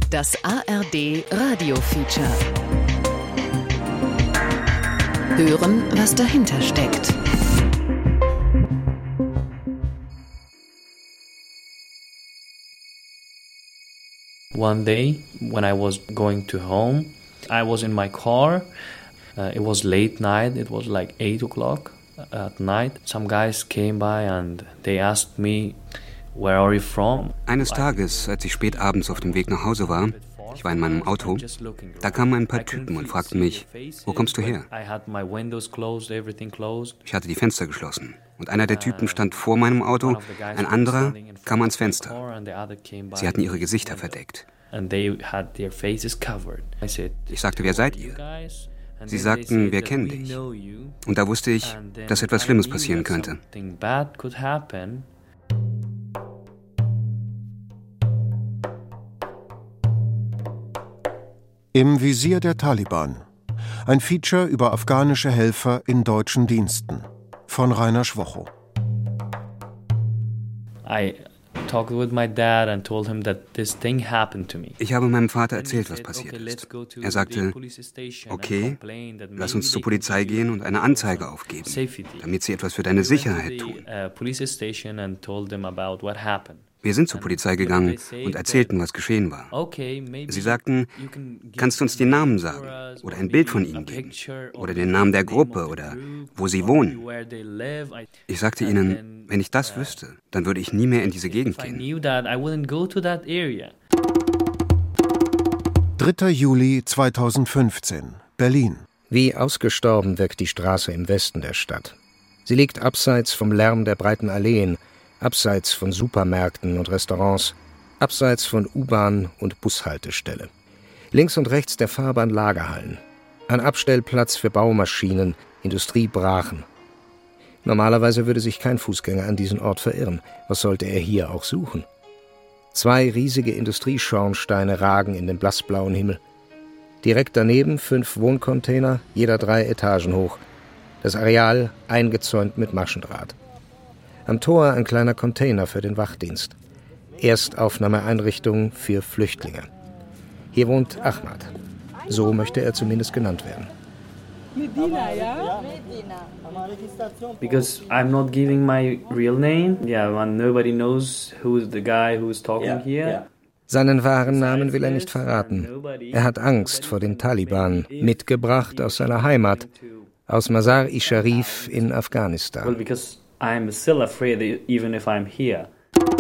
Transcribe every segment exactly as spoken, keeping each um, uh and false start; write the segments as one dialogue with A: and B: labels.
A: Das A R D Radio-Feature. Hören, was dahinter steckt.
B: One day, when I was going to home, I was in my car. Uh, it was late night. It was like eight o'clock at night. Some guys came by and they asked me, "Where are you from?"
C: Eines Tages, als ich spät abends auf dem Weg nach Hause war, ich war in meinem Auto, da kamen ein paar Typen und fragten mich, wo kommst du her? Ich hatte die Fenster geschlossen und einer der Typen stand vor meinem Auto, ein anderer kam ans Fenster. Sie hatten ihre Gesichter verdeckt. Ich sagte, wer seid ihr? Sie sagten, wir kennen dich. Und da wusste ich, dass etwas Schlimmes passieren könnte.
D: Im Visier der Taliban. Ein Feature über afghanische Helfer in deutschen Diensten. Von Rainer Schwocho.
C: Ich habe meinem Vater erzählt, was passiert ist. Er sagte, okay, lass uns zur Polizei gehen und eine Anzeige aufgeben, damit sie etwas für deine Sicherheit tun. Wir sind zur Polizei gegangen und erzählten, was geschehen war. Sie sagten, kannst du uns den Namen sagen oder ein Bild von ihnen geben oder den Namen der Gruppe oder wo sie wohnen. Ich sagte ihnen, wenn ich das wüsste, dann würde ich nie mehr in diese Gegend gehen.
D: dritter Juli zweitausendfünfzehn, Berlin.
E: Wie ausgestorben wirkt die Straße im Westen der Stadt. Sie liegt abseits vom Lärm der breiten Alleen, abseits von Supermärkten und Restaurants, abseits von U-Bahn- und Bushaltestelle. Links und rechts der Fahrbahn Lagerhallen. Ein Abstellplatz für Baumaschinen, Industriebrachen. Normalerweise würde sich kein Fußgänger an diesen Ort verirren. Was sollte er hier auch suchen? Zwei riesige Industrieschornsteine ragen in den blassblauen Himmel. Direkt daneben fünf Wohncontainer, jeder drei Etagen hoch. Das Areal eingezäunt mit Maschendraht. Am Tor ein kleiner Container für den Wachdienst. Erstaufnahmeeinrichtung für Flüchtlinge. Hier wohnt Ahmad. So möchte er zumindest genannt werden.
B: Medina, ja? Because I'm not giving my real name. Yeah, when nobody knows who's the guy who's talking here.
E: Seinen wahren Namen will er nicht verraten. Er hat Angst vor den Taliban, mitgebracht aus seiner Heimat, aus Mazar-i-Sharif in Afghanistan.
B: Well, because I'm still afraid even if I'm here.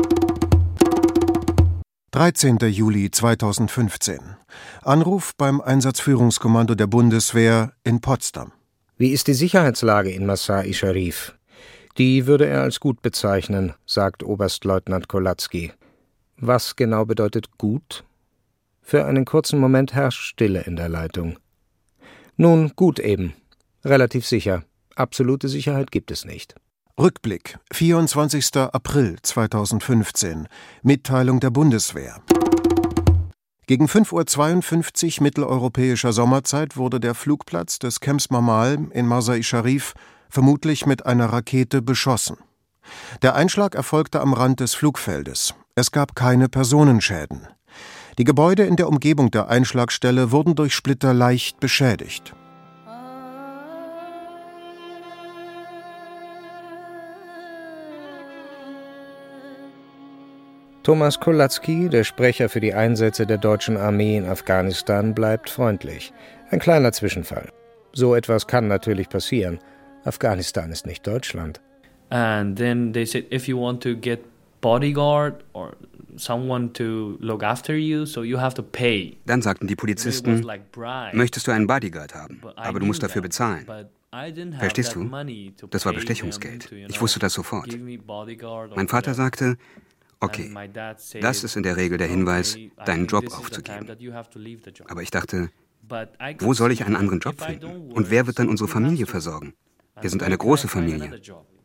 D: dreizehnter Juli zweitausendfünfzehn. Anruf beim Einsatzführungskommando der Bundeswehr in Potsdam.
E: Wie ist die Sicherheitslage in Mazar-i-Sharif? Die würde er als gut bezeichnen, sagt Oberstleutnant Kolatzky. Was genau bedeutet gut? Für einen kurzen Moment herrscht Stille in der Leitung. Nun, gut eben. Relativ sicher. Absolute Sicherheit gibt es nicht.
D: Rückblick, vierundzwanzigster April zweitausendfünfzehn. Mitteilung der Bundeswehr. Gegen fünf Uhr zweiundfünfzig mitteleuropäischer Sommerzeit wurde der Flugplatz des Camps Marmal in Mazar-i-Sharif vermutlich mit einer Rakete beschossen. Der Einschlag erfolgte am Rand des Flugfeldes. Es gab keine Personenschäden. Die Gebäude in der Umgebung der Einschlagstelle wurden durch Splitter leicht beschädigt.
E: Thomas Kolatzky, der Sprecher für die Einsätze der deutschen Armee in Afghanistan, bleibt freundlich. Ein kleiner Zwischenfall. So etwas kann natürlich passieren. Afghanistan ist nicht Deutschland.
B: And then they said, if you want to get bodyguard or someone to look after you, so you have to pay.
C: Dann sagten die Polizisten, möchtest du einen Bodyguard haben, aber du musst dafür bezahlen. Verstehst du? Das war Bestechungsgeld. Ich wusste das sofort. Mein Vater sagte, okay, das ist in der Regel der Hinweis, deinen Job aufzugeben. Aber ich dachte, wo soll ich einen anderen Job finden? Und wer wird dann unsere Familie versorgen? Wir sind eine große Familie.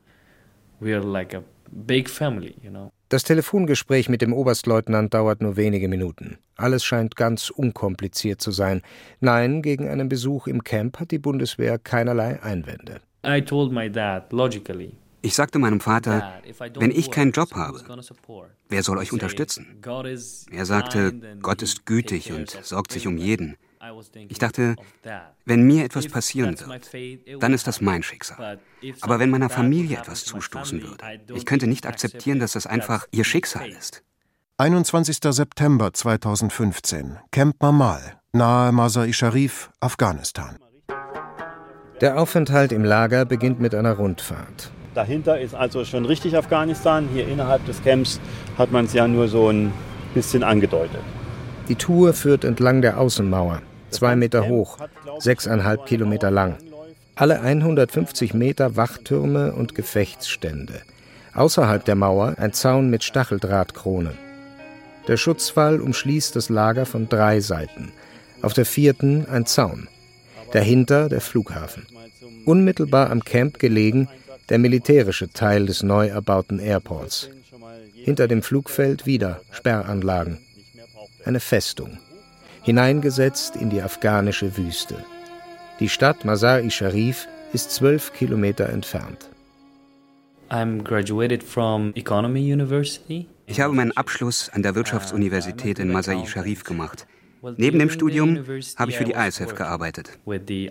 E: Das Telefongespräch mit dem Oberstleutnant dauert nur wenige Minuten. Alles scheint ganz unkompliziert zu sein. Nein, gegen einen Besuch im Camp hat die Bundeswehr keinerlei Einwände.
B: I told my dad, logically,
C: Ich sagte meinem Vater, wenn ich keinen Job habe, wer soll euch unterstützen? Er sagte, Gott ist gütig und sorgt sich um jeden. Ich dachte, wenn mir etwas passieren wird, dann ist das mein Schicksal. Aber wenn meiner Familie etwas zustoßen würde, ich könnte nicht akzeptieren, dass das einfach ihr Schicksal ist.
D: einundzwanzigster September zweitausendfünfzehn, Camp Mammal, nahe Masar-i Sharif, Afghanistan.
E: Der Aufenthalt im Lager beginnt mit einer Rundfahrt.
F: Dahinter ist also schon richtig Afghanistan. Hier innerhalb des Camps hat man es ja nur so ein bisschen angedeutet.
E: Die Tour führt entlang der Außenmauer, zwei Meter hoch, sechseinhalb Kilometer lang. Alle hundertfünfzig Meter Wachtürme und Gefechtsstände. Außerhalb der Mauer ein Zaun mit Stacheldrahtkrone. Der Schutzwall umschließt das Lager von drei Seiten. Auf der vierten ein Zaun. Dahinter der Flughafen. Unmittelbar am Camp gelegen der militärische Teil des neu erbauten Airports. Hinter dem Flugfeld wieder Sperranlagen. Eine Festung. Hineingesetzt in die afghanische Wüste. Die Stadt Masar-i Sharif ist zwölf Kilometer entfernt.
B: I'm graduated from Economy University.
C: Ich habe meinen Abschluss an der Wirtschaftsuniversität in Masar-i Sharif gemacht. Neben dem Studium habe ich für die I S A F gearbeitet.
D: I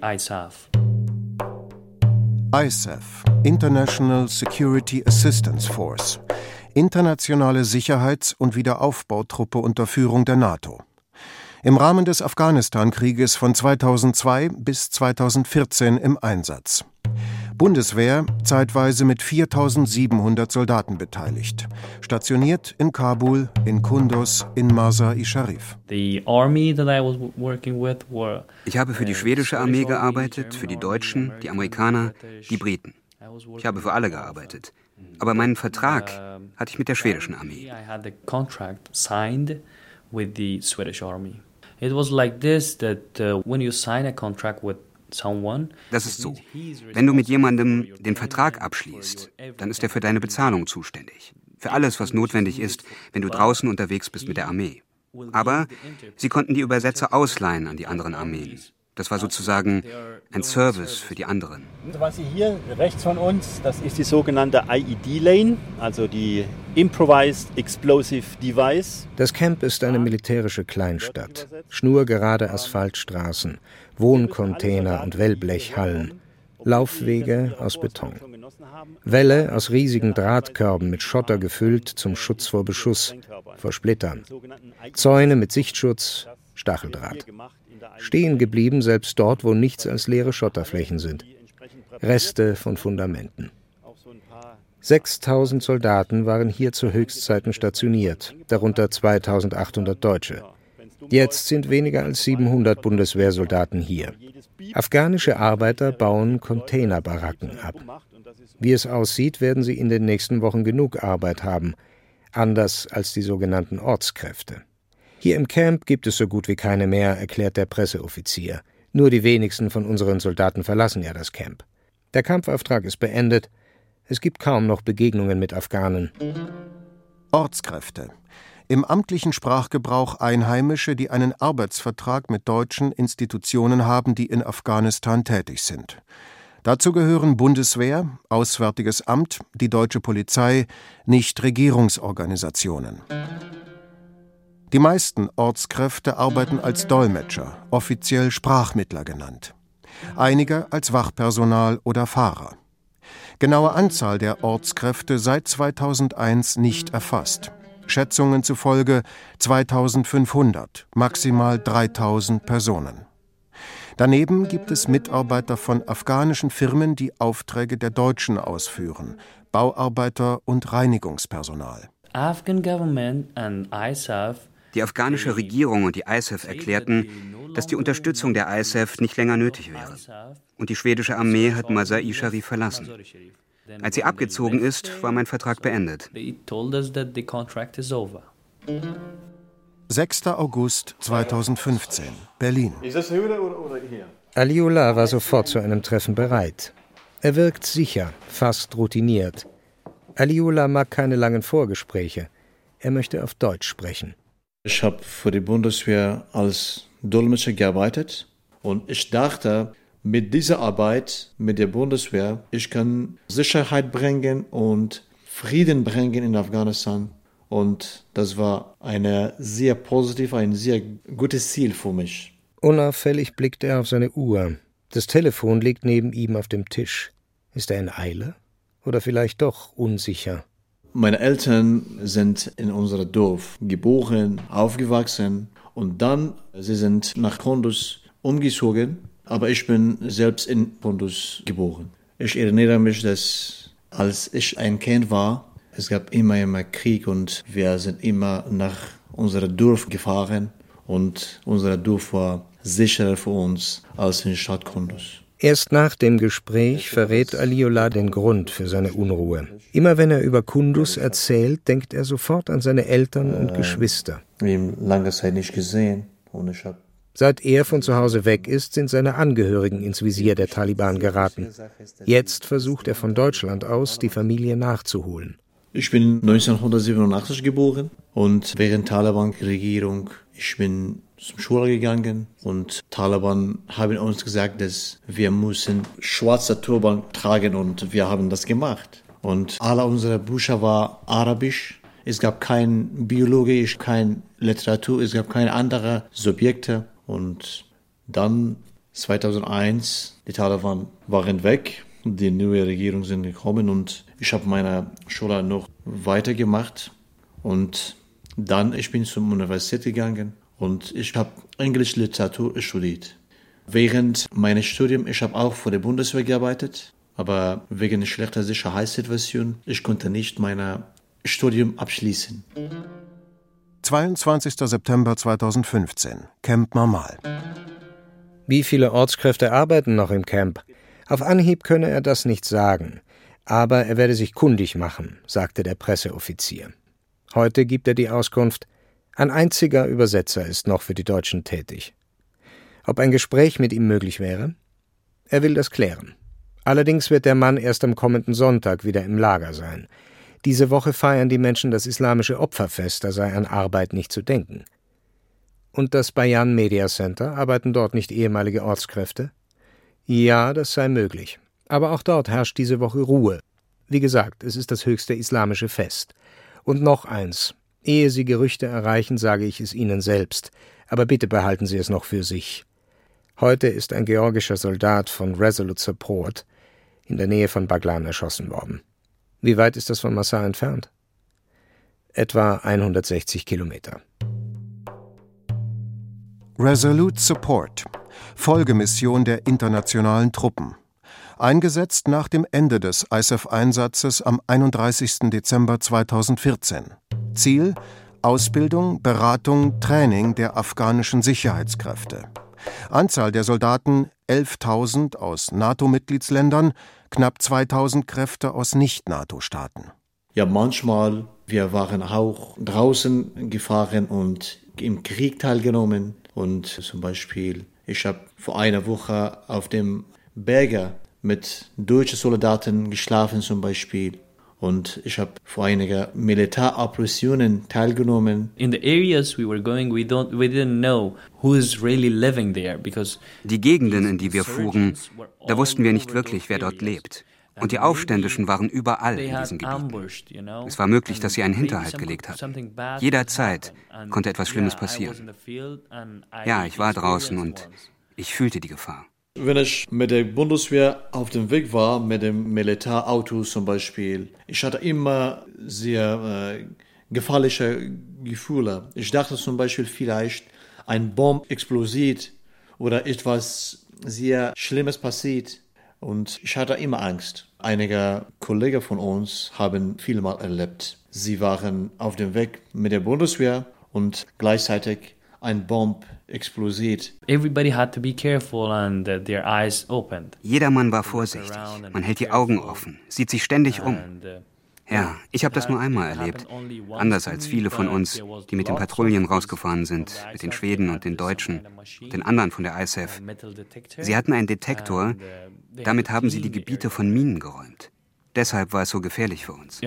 D: S A F, International Security Assistance Force, internationale Sicherheits- und Wiederaufbautruppe unter Führung der NATO. Im Rahmen des Afghanistan-Krieges von zweitausendzwei bis zweitausendvierzehn im Einsatz. Bundeswehr, zeitweise mit viertausendsiebenhundert Soldaten beteiligt. Stationiert in Kabul, in Kunduz, in Masar-i Sharif.
B: The army that I was working with were,
C: ich habe für die schwedische Armee gearbeitet, für die Deutschen, die Amerikaner, die Briten. Ich habe für alle gearbeitet. Aber meinen Vertrag hatte ich mit der schwedischen Armee.
B: I had the contract signed with the Swedish Army. It was like this that uh, when you sign a contract with someone,
C: das ist so. Wenn du mit jemandem den Vertrag abschließt, dann ist er für deine Bezahlung zuständig. Für alles, was notwendig ist, wenn du draußen unterwegs bist mit der Armee. Aber sie konnten die Übersetzer ausleihen an die anderen Armeen. Das war sozusagen ein Service für die anderen.
F: Was Sie hier rechts von uns, das ist die sogenannte I E D-Lane, also die Improvised Explosive Device.
E: Das Camp ist eine militärische Kleinstadt. Schnurgerade Asphaltstraßen, Wohncontainer und Wellblechhallen, Laufwege aus Beton. Wälle aus riesigen Drahtkörben mit Schotter gefüllt zum Schutz vor Beschuss, vor Splittern. Zäune mit Sichtschutz, Stacheldraht. Stehen geblieben, selbst dort, wo nichts als leere Schotterflächen sind. Reste von Fundamenten. sechstausend Soldaten waren hier zu Höchstzeiten stationiert, darunter zweitausendachthundert Deutsche. Jetzt sind weniger als siebenhundert Bundeswehrsoldaten hier. Afghanische Arbeiter bauen Containerbaracken ab. Wie es aussieht, werden sie in den nächsten Wochen genug Arbeit haben, anders als die sogenannten Ortskräfte. Hier im Camp gibt es so gut wie keine mehr, erklärt der Presseoffizier. Nur die wenigsten von unseren Soldaten verlassen ja das Camp. Der Kampfauftrag ist beendet. Es gibt kaum noch Begegnungen mit Afghanen.
D: Ortskräfte. Im amtlichen Sprachgebrauch Einheimische, die einen Arbeitsvertrag mit deutschen Institutionen haben, die in Afghanistan tätig sind. Dazu gehören Bundeswehr, Auswärtiges Amt, die deutsche Polizei, Nichtregierungsorganisationen. Die meisten Ortskräfte arbeiten als Dolmetscher, offiziell Sprachmittler genannt. Einige als Wachpersonal oder Fahrer. Genaue Anzahl der Ortskräfte seit zweitausendeins nicht erfasst. Schätzungen zufolge zweitausendfünfhundert, maximal dreitausend Personen. Daneben gibt es Mitarbeiter von afghanischen Firmen, die Aufträge der Deutschen ausführen, Bauarbeiter und Reinigungspersonal.
B: Afghan government and I S A F.
C: Die afghanische Regierung und die I S A F erklärten, dass die Unterstützung der I S A F nicht länger nötig wäre. Und die schwedische Armee hat Masar-i Sharif verlassen. Als sie abgezogen ist, war mein Vertrag beendet.
D: sechster August zweitausendfünfzehn, Berlin.
E: Aliullah war sofort zu einem Treffen bereit. Er wirkt sicher, fast routiniert. Aliullah mag keine langen Vorgespräche. Er möchte auf Deutsch sprechen.
G: Ich habe für die Bundeswehr als Dolmetscher gearbeitet und ich dachte, mit dieser Arbeit, mit der Bundeswehr, ich kann Sicherheit bringen und Frieden bringen in Afghanistan. Und das war eine sehr positive, ein sehr gutes Ziel für mich.
E: Unauffällig blickt er auf seine Uhr. Das Telefon liegt neben ihm auf dem Tisch. Ist er in Eile? Oder vielleicht doch unsicher?
G: Meine Eltern sind in unserem Dorf geboren, aufgewachsen und dann sie sind nach Kunduz umgezogen, aber ich bin selbst in Kunduz geboren. Ich erinnere mich, dass als ich ein Kind war, es gab immer, immer Krieg und wir sind immer nach unserem Dorf gefahren und unser Dorf war sicherer für uns als in Stadt Kunduz.
E: Erst nach dem Gespräch verrät Aliullah den Grund für seine Unruhe. Immer wenn er über Kunduz erzählt, denkt er sofort an seine Eltern und äh, Geschwister.
G: Wir haben lange Zeit nicht gesehen. Und ich hab
E: Seit er von zu Hause weg ist, sind seine Angehörigen ins Visier der Taliban geraten. Jetzt versucht er von Deutschland aus, die Familie nachzuholen.
G: Ich bin neunzehnhundertsiebenundachtzig geboren und während Taliban-Regierung, ich bin zur Schule gegangen und Taliban haben uns gesagt, dass wir müssen schwarze Turban tragen und wir haben das gemacht. Und alle unsere Bücher waren arabisch. Es gab kein Biologie, kein Literatur, es gab keine anderen Subjekte. Und dann zweitausendeins, die Taliban waren weg, die neue Regierung sind gekommen und ich habe meine Schule noch weitergemacht. Und dann ich bin zur Universität gegangen. Und ich habe Englisch Literatur studiert. Während meines Studiums, ich habe auch für die Bundeswehr gearbeitet, aber wegen schlechter Sicherheitssituation, ich konnte nicht mein Studium abschließen.
D: zweiundzwanzigster September zweitausendfünfzehn, Camp Marmal.
E: Wie viele Ortskräfte arbeiten noch im Camp? Auf Anhieb könne er das nicht sagen, aber er werde sich kundig machen, sagte der Presseoffizier. Heute gibt er die Auskunft: Ein einziger Übersetzer ist noch für die Deutschen tätig. Ob ein Gespräch mit ihm möglich wäre? Er will das klären. Allerdings wird der Mann erst am kommenden Sonntag wieder im Lager sein. Diese Woche feiern die Menschen das islamische Opferfest, da sei an Arbeit nicht zu denken. Und das Bayan Media Center, arbeiten dort nicht ehemalige Ortskräfte? Ja, das sei möglich. Aber auch dort herrscht diese Woche Ruhe. Wie gesagt, es ist das höchste islamische Fest. Und noch eins: Ehe Sie Gerüchte erreichen, sage ich es Ihnen selbst, aber bitte behalten Sie es noch für sich. Heute ist ein georgischer Soldat von Resolute Support in der Nähe von Baglan erschossen worden. Wie weit ist das von Massar entfernt? Etwa hundertsechzig Kilometer.
D: Resolute Support, Folgemission der internationalen Truppen. Eingesetzt nach dem Ende des I S A F-Einsatzes am einunddreißigsten Dezember zweitausendvierzehn. Ziel: Ausbildung, Beratung, Training der afghanischen Sicherheitskräfte. Anzahl der Soldaten elftausend aus NATO-Mitgliedsländern, knapp zweitausend Kräfte aus Nicht-NATO-Staaten.
G: Ja, manchmal, wir waren auch draußen gefahren und im Krieg teilgenommen. Und zum Beispiel, ich habe vor einer Woche auf dem Berge mit deutschen Soldaten geschlafen zum Beispiel. Und ich habe vor einigen Militäroperationen teilgenommen.
B: In the areas we were going, we don't, we didn't know who is really living there, because
C: die Gegenden, in die wir fuhren, da wussten wir nicht wirklich, wer dort lebt. Und die Aufständischen waren überall in diesen Gebieten. Es war möglich, dass sie einen Hinterhalt gelegt hatten. Jederzeit konnte etwas Schlimmes passieren. Ja, ich war draußen und ich fühlte die Gefahr.
G: Wenn ich mit der Bundeswehr auf dem Weg war, mit dem Militärauto zum Beispiel, ich hatte immer sehr äh, gefährliche Gefühle. Ich dachte zum Beispiel, vielleicht ein Bomb explodiert oder etwas sehr Schlimmes passiert. Und ich hatte immer Angst. Einige Kollegen von uns haben vielmal erlebt. Sie waren auf dem Weg mit der Bundeswehr und gleichzeitig ein Bomb explodiert.
B: Everybody had to be careful and uh, their eyes opened.
C: Jedermann war vorsichtig. Man hält die Augen offen, sieht sich ständig um. Ja, ich habe das nur einmal erlebt. Anders als viele von uns, die mit den Patrouillen rausgefahren sind, mit den Schweden und den Deutschen, den anderen von der I S A F. Sie hatten einen Detektor, damit haben sie die Gebiete von Minen geräumt. Deshalb war es so gefährlich für uns.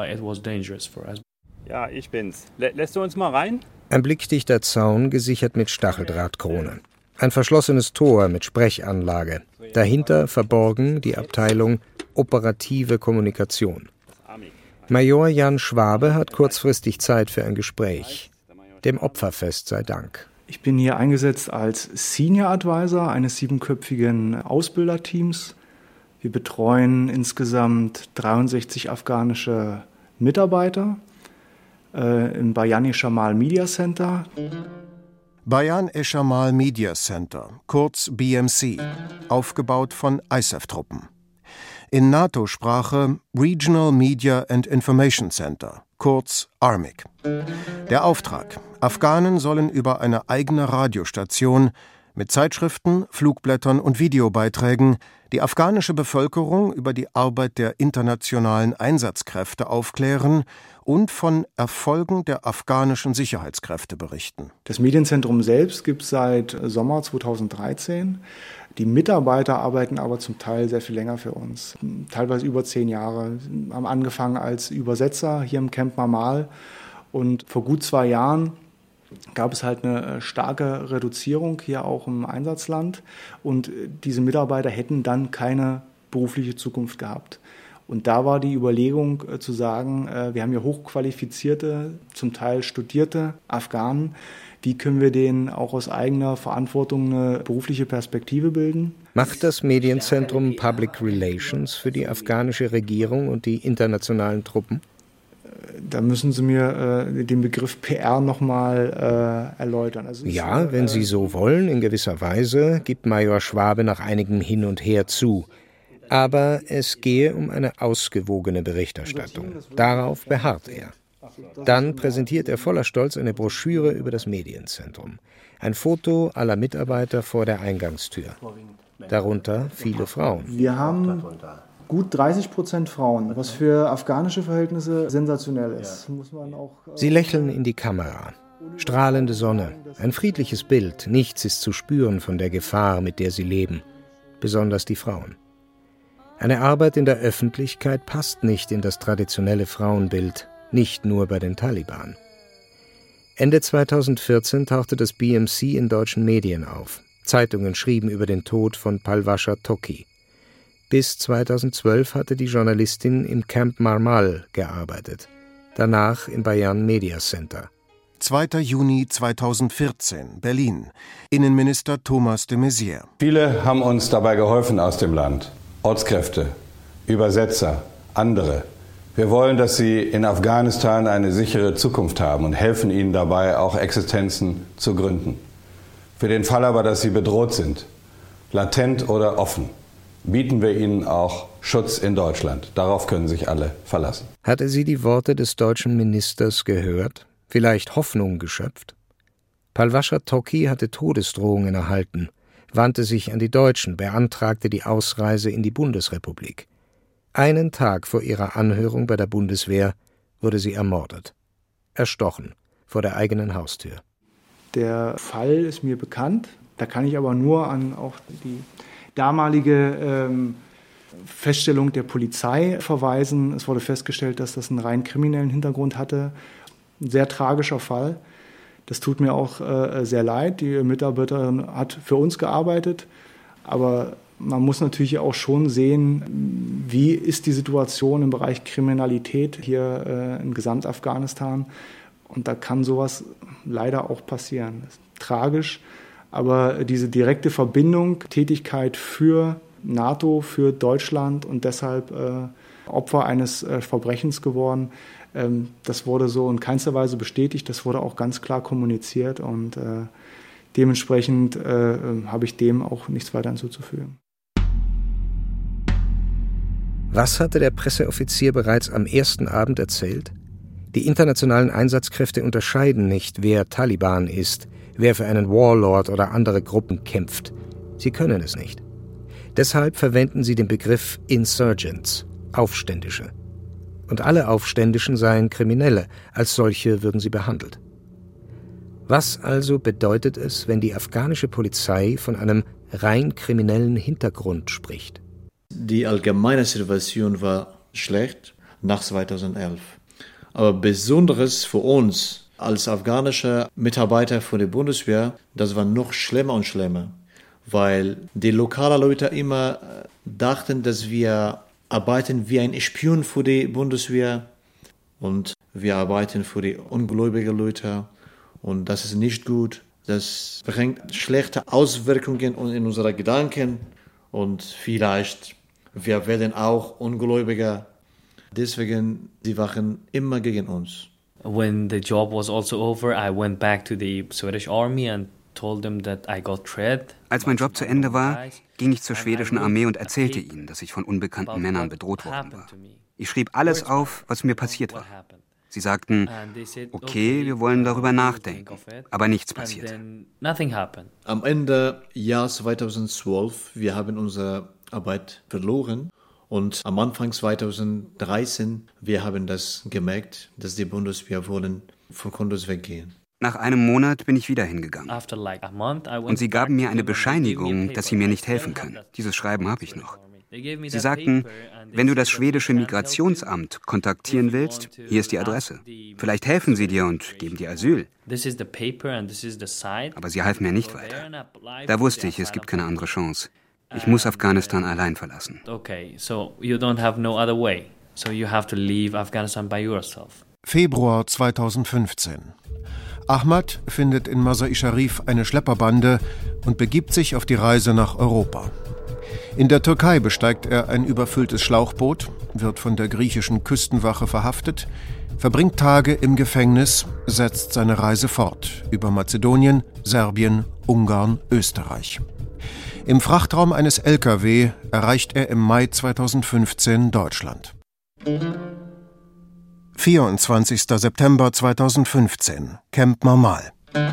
F: Ja, ich bin's. Lä- lässt du uns mal rein?
E: Ein blickdichter Zaun, gesichert mit Stacheldrahtkrone. Ein verschlossenes Tor mit Sprechanlage. Dahinter verborgen die Abteilung Operative Kommunikation. Major Jan Schwabe hat kurzfristig Zeit für ein Gespräch. Dem Opferfest sei Dank.
H: Ich bin hier eingesetzt als Senior Advisor eines siebenköpfigen Ausbilderteams. Wir betreuen insgesamt dreiundsechzig afghanische Mitarbeiter äh, im Bayan-e-Shamal Media Center.
D: Bayan-e-Shamal Media Center, kurz B M C, aufgebaut von I S A F-Truppen. In NATO-Sprache Regional Media and Information Center, kurz A R M I C. Der Auftrag: Afghanen sollen über eine eigene Radiostation mit Zeitschriften, Flugblättern und Videobeiträgen die afghanische Bevölkerung über die Arbeit der internationalen Einsatzkräfte aufklären und von Erfolgen der afghanischen Sicherheitskräfte berichten.
H: Das Medienzentrum selbst gibt es seit Sommer zweitausenddreizehn. Die Mitarbeiter arbeiten aber zum Teil sehr viel länger für uns, teilweise über zehn Jahre. Wir haben angefangen als Übersetzer hier im Camp Marmal und vor gut zwei Jahren gab es halt eine starke Reduzierung hier auch im Einsatzland und diese Mitarbeiter hätten dann keine berufliche Zukunft gehabt. Und da war die Überlegung äh, zu sagen, äh, wir haben hier hochqualifizierte, zum Teil studierte Afghanen. Wie können wir denen auch aus eigener Verantwortung eine berufliche Perspektive bilden?
E: Macht das Medienzentrum Public Relations für die afghanische Regierung und die internationalen Truppen?
H: Da müssen Sie mir äh, den Begriff P R nochmal äh, erläutern. Also
E: ja,
H: ist,
E: wenn
H: äh,
E: Sie so wollen, in gewisser Weise, gibt Major Schwabe nach einigem Hin und Her zu. Aber es gehe um eine ausgewogene Berichterstattung. Darauf beharrt er. Dann präsentiert er voller Stolz eine Broschüre über das Medienzentrum. Ein Foto aller Mitarbeiter vor der Eingangstür. Darunter viele Frauen.
H: Wir haben gut dreißig Prozent Frauen, was für afghanische Verhältnisse sensationell ist. Muss man auch, äh
E: Sie lächeln in die Kamera. Strahlende Sonne, ein friedliches Bild. Nichts ist zu spüren von der Gefahr, mit der sie leben. Besonders die Frauen. Eine Arbeit in der Öffentlichkeit passt nicht in das traditionelle Frauenbild, nicht nur bei den Taliban. Ende zweitausendvierzehn tauchte das B M C in deutschen Medien auf. Zeitungen schrieben über den Tod von Palwascha Toki. Bis zweitausendzwölf hatte die Journalistin im Camp Marmal gearbeitet, danach im Bayan Media Center.
D: zweiter Juni zweitausendvierzehn, Berlin. Innenminister Thomas de Maizière.
I: Viele haben uns dabei geholfen aus dem Land. Ortskräfte, Übersetzer, andere. Wir wollen, dass sie in Afghanistan eine sichere Zukunft haben und helfen ihnen dabei, auch Existenzen zu gründen. Für den Fall aber, dass sie bedroht sind, latent oder offen, bieten wir ihnen auch Schutz in Deutschland. Darauf können sich alle verlassen.
E: Hatte sie die Worte des deutschen Ministers gehört? Vielleicht Hoffnung geschöpft? Palwascha Toki hatte Todesdrohungen erhalten, wandte sich an die Deutschen, beantragte die Ausreise in die Bundesrepublik. Einen Tag vor ihrer Anhörung bei der Bundeswehr wurde sie ermordet. Erstochen vor der eigenen Haustür.
H: Der Fall ist mir bekannt. Da kann ich aber nur an auch die damalige ähm, Feststellung der Polizei verweisen. Es wurde festgestellt, dass das einen rein kriminellen Hintergrund hatte. Ein sehr tragischer Fall. Das tut mir auch äh, sehr leid. Die Mitarbeiterin hat für uns gearbeitet. Aber man muss natürlich auch schon sehen, wie ist die Situation im Bereich Kriminalität hier äh, in Gesamtafghanistan. Und da kann sowas leider auch passieren. Das ist tragisch. Aber diese direkte Verbindung, Tätigkeit für NATO, für Deutschland und deshalb äh, Opfer eines äh, Verbrechens geworden, ähm, das wurde so in keinster Weise bestätigt. Das wurde auch ganz klar kommuniziert und äh, dementsprechend äh, habe ich dem auch nichts weiter hinzuzufügen.
E: Was hatte der Presseoffizier bereits am ersten Abend erzählt? Die internationalen Einsatzkräfte unterscheiden nicht, wer Taliban ist, wer für einen Warlord oder andere Gruppen kämpft. Sie können es nicht. Deshalb verwenden sie den Begriff Insurgents, Aufständische. Und alle Aufständischen seien Kriminelle, als solche würden sie behandelt. Was also bedeutet es, wenn die afghanische Polizei von einem rein kriminellen Hintergrund spricht?
G: Die allgemeine Situation war schlecht nach zweitausendelf. Aber Besonderes für uns Als afghanischer Mitarbeiter für die Bundeswehr, das war noch schlimmer und schlimmer, weil die lokalen Leute immer dachten, dass wir arbeiten wie ein Spion für die Bundeswehr und wir arbeiten für die ungläubigen Leute und das ist nicht gut. Das bringt schlechte Auswirkungen in unsere Gedanken und vielleicht wir werden auch Ungläubiger. Deswegen, sie waren immer gegen uns.
B: When the job was also over, I went back to the Swedish Army and told them that I got threatened.
C: Als mein Job zu Ende war, ging ich zur schwedischen Armee und erzählte ihnen, dass ich von unbekannten Männern bedroht worden war. Ich schrieb alles auf, was mir passiert war. Sie sagten, okay, wir wollen darüber nachdenken, aber nichts passierte.
G: Am Ende Jahr zweitausendzwölf, wir haben unsere Arbeit verloren und am Anfang zweitausenddreizehn, wir haben das gemerkt, dass die Bundeswehr wollen von Kunduz weggehen.
C: Nach einem Monat bin ich wieder hingegangen. Und sie gaben mir eine Bescheinigung, dass sie mir nicht helfen können. Dieses Schreiben habe ich noch. Sie sagten, wenn du das schwedische Migrationsamt kontaktieren willst, hier ist die Adresse. Vielleicht helfen sie dir und geben dir Asyl. Aber sie halfen mir nicht weiter. Da wusste ich, es gibt keine andere Chance. Ich muss Afghanistan allein verlassen.
B: Okay, so you don't have no other way. So you have to leave Afghanistan by yourself.
D: Februar zweitausendfünfzehn. Ahmad findet in Masai Sharif eine Schlepperbande und begibt sich auf die Reise nach Europa. In der Türkei besteigt er ein überfülltes Schlauchboot, wird von der griechischen Küstenwache verhaftet, verbringt Tage im Gefängnis, setzt seine Reise fort über Mazedonien, Serbien, Ungarn, Österreich. Im Frachtraum eines L K W erreicht er im Mai zweitausendfünfzehn Deutschland. vierundzwanzigster September zweitausendfünfzehn, Camp Marmal.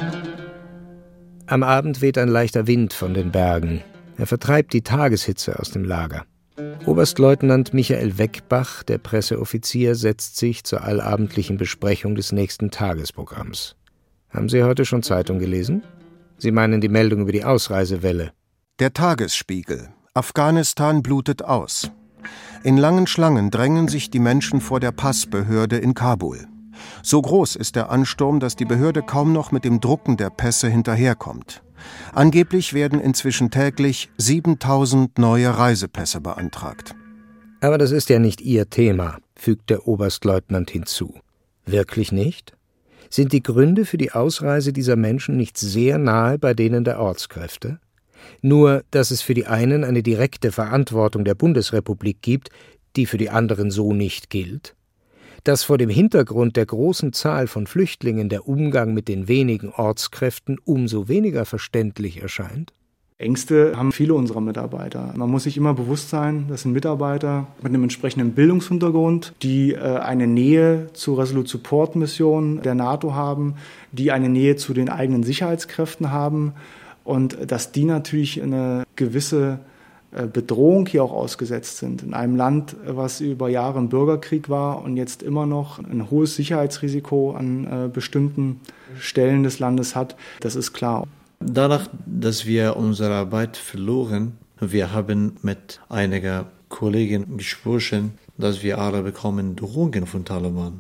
E: Am Abend weht ein leichter Wind von den Bergen. Er vertreibt die Tageshitze aus dem Lager. Oberstleutnant Michael Weckbach, der Presseoffizier, setzt sich zur allabendlichen Besprechung des nächsten Tagesprogramms. Haben Sie heute schon Zeitung gelesen? Sie meinen die Meldung über die Ausreisewelle.
D: Der Tagesspiegel. Afghanistan blutet aus. In langen Schlangen drängen sich die Menschen vor der Passbehörde in Kabul. So groß ist der Ansturm, dass die Behörde kaum noch mit dem Drucken der Pässe hinterherkommt. Angeblich werden inzwischen täglich siebentausend neue Reisepässe beantragt.
E: Aber das ist ja nicht Ihr Thema, fügt der Oberstleutnant hinzu. Wirklich nicht? Sind die Gründe für die Ausreise dieser Menschen nicht sehr nahe bei denen der Ortskräfte? Nur, dass es für die einen eine direkte Verantwortung der Bundesrepublik gibt, die für die anderen so nicht gilt? Dass vor dem Hintergrund der großen Zahl von Flüchtlingen der Umgang mit den wenigen Ortskräften umso weniger verständlich erscheint?
H: Ängste haben viele unserer Mitarbeiter. Man muss sich immer bewusst sein, das sind Mitarbeiter mit einem entsprechenden Bildungshintergrund, die äh, eine Nähe zur Resolute Support Mission der NATO haben, die eine Nähe zu den eigenen Sicherheitskräften haben und dass die natürlich eine gewisse Bedrohung hier auch ausgesetzt sind. In einem Land, was über Jahre im Bürgerkrieg war und jetzt immer noch ein hohes Sicherheitsrisiko an äh, bestimmten Stellen des Landes hat, das ist klar.
G: Danach, dass wir unsere Arbeit verloren, wir haben mit einiger Kollegen gesprochen, dass wir alle bekommen Drohungen von Taliban.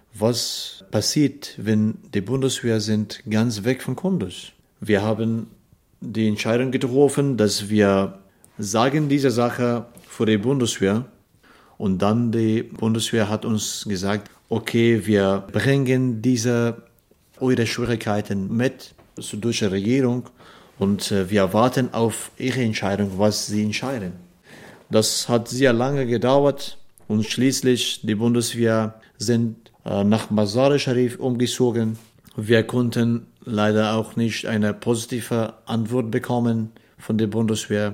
G: Was passiert, wenn die Bundeswehr sind ganz weg von Kunduz? Wir haben die Entscheidung getroffen, dass wir sagen diese Sache vor der Bundeswehr und dann die Bundeswehr hat uns gesagt, okay, wir bringen diese eure Schwierigkeiten mit zur deutschen Regierung und wir warten auf ihre Entscheidung, was sie entscheiden. Das hat sehr lange gedauert und schließlich die Bundeswehr sind nach Mazar-e Sharif umgezogen. Wir konnten leider auch nicht eine positive Antwort bekommen von der Bundeswehr.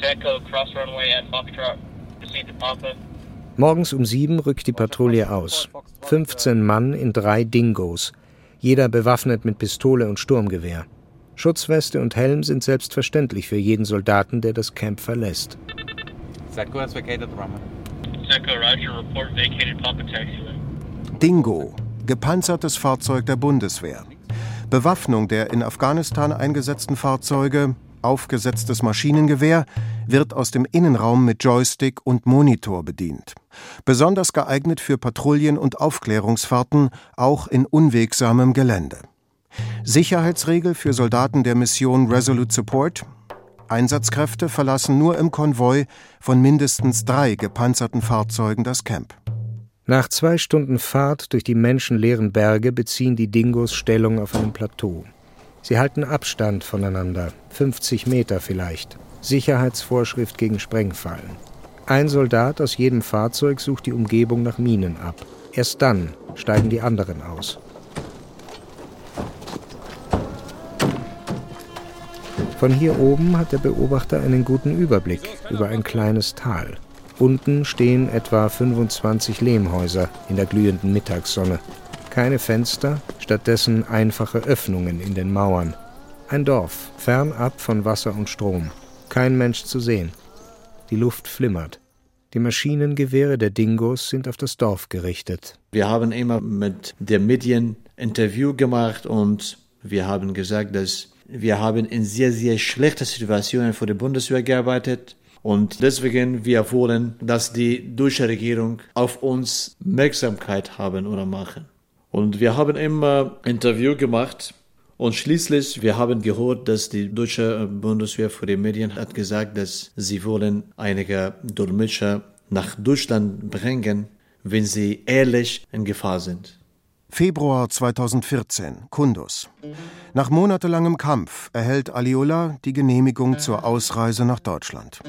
E: Morgens um sieben rückt die Patrouille aus. fünfzehn Mann in drei Dingos, jeder bewaffnet mit Pistole und Sturmgewehr. Schutzweste und Helm sind selbstverständlich für jeden Soldaten, der das Camp verlässt.
D: Dingo, gepanzertes Fahrzeug der Bundeswehr. Bewaffnung der in Afghanistan eingesetzten Fahrzeuge, aufgesetztes Maschinengewehr, wird aus dem Innenraum mit Joystick und Monitor bedient. Besonders geeignet für Patrouillen und Aufklärungsfahrten, auch in unwegsamem Gelände. Sicherheitsregel für Soldaten der Mission Resolute Support: Einsatzkräfte verlassen nur im Konvoi von mindestens drei gepanzerten Fahrzeugen das Camp.
E: Nach zwei Stunden Fahrt durch die menschenleeren Berge beziehen die Dingos Stellung auf einem Plateau. Sie halten Abstand voneinander, fünfzig Meter vielleicht. Sicherheitsvorschrift gegen Sprengfallen. Ein Soldat aus jedem Fahrzeug sucht die Umgebung nach Minen ab. Erst dann steigen die anderen aus. Von hier oben hat der Beobachter einen guten Überblick über ein kleines Tal. Unten stehen etwa fünfundzwanzig Lehmhäuser in der glühenden Mittagssonne. Keine Fenster, stattdessen einfache Öffnungen in den Mauern. Ein Dorf, fernab von Wasser und Strom. Kein Mensch zu sehen. Die Luft flimmert. Die Maschinengewehre der Dingos sind auf das Dorf gerichtet.
G: Wir haben immer mit den Medien Interview gemacht und wir haben gesagt, dass wir haben in sehr, sehr schlechten Situationen für die Bundeswehr gearbeitet. Und deswegen wir wollen, dass die deutsche Regierung auf uns Aufmerksamkeit haben oder machen. Und wir haben immer Interview gemacht und schließlich wir haben gehört, dass die deutsche Bundeswehr für die Medien hat gesagt, dass sie wollen einige Dolmetscher nach Deutschland bringen, wenn sie ehrlich in Gefahr sind.
D: Februar zweitausendvierzehn, Kunduz. Nach monatelangem Kampf erhält Aliullah die Genehmigung zur Ausreise nach Deutschland.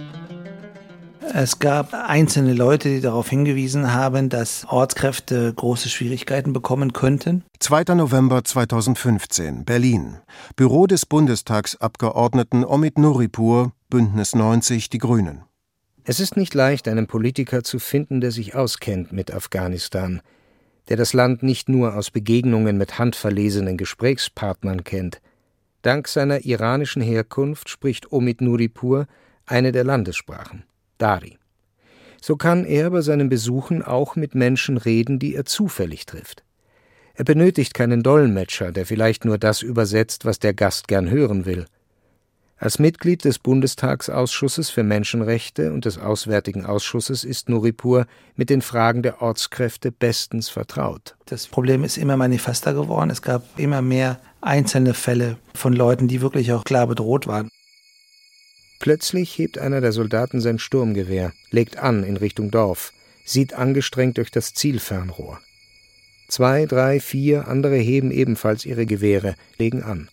J: Es gab einzelne Leute, die darauf hingewiesen haben, dass Ortskräfte große Schwierigkeiten bekommen könnten.
D: zweiter November zweitausendfünfzehn, Berlin. Büro des Bundestagsabgeordneten Omid Nuripur, Bündnis neunzig, die Grünen.
E: Es ist nicht leicht, einen Politiker zu finden, der sich auskennt mit Afghanistan, der das Land nicht nur aus Begegnungen mit handverlesenen Gesprächspartnern kennt. Dank seiner iranischen Herkunft spricht Omid Nuripur eine der Landessprachen, Dari. So kann er bei seinen Besuchen auch mit Menschen reden, die er zufällig trifft. Er benötigt keinen Dolmetscher, der vielleicht nur das übersetzt, was der Gast gern hören will. Als Mitglied des Bundestagsausschusses für Menschenrechte und des Auswärtigen Ausschusses ist Nuripur mit den Fragen der Ortskräfte bestens vertraut.
J: Das Problem ist immer manifester geworden. Es gab immer mehr einzelne Fälle von Leuten, die wirklich auch klar bedroht waren.
E: Plötzlich hebt einer der Soldaten sein Sturmgewehr, legt an in Richtung Dorf, sieht angestrengt durch das Zielfernrohr. Zwei, drei, vier andere heben ebenfalls ihre Gewehre, legen an.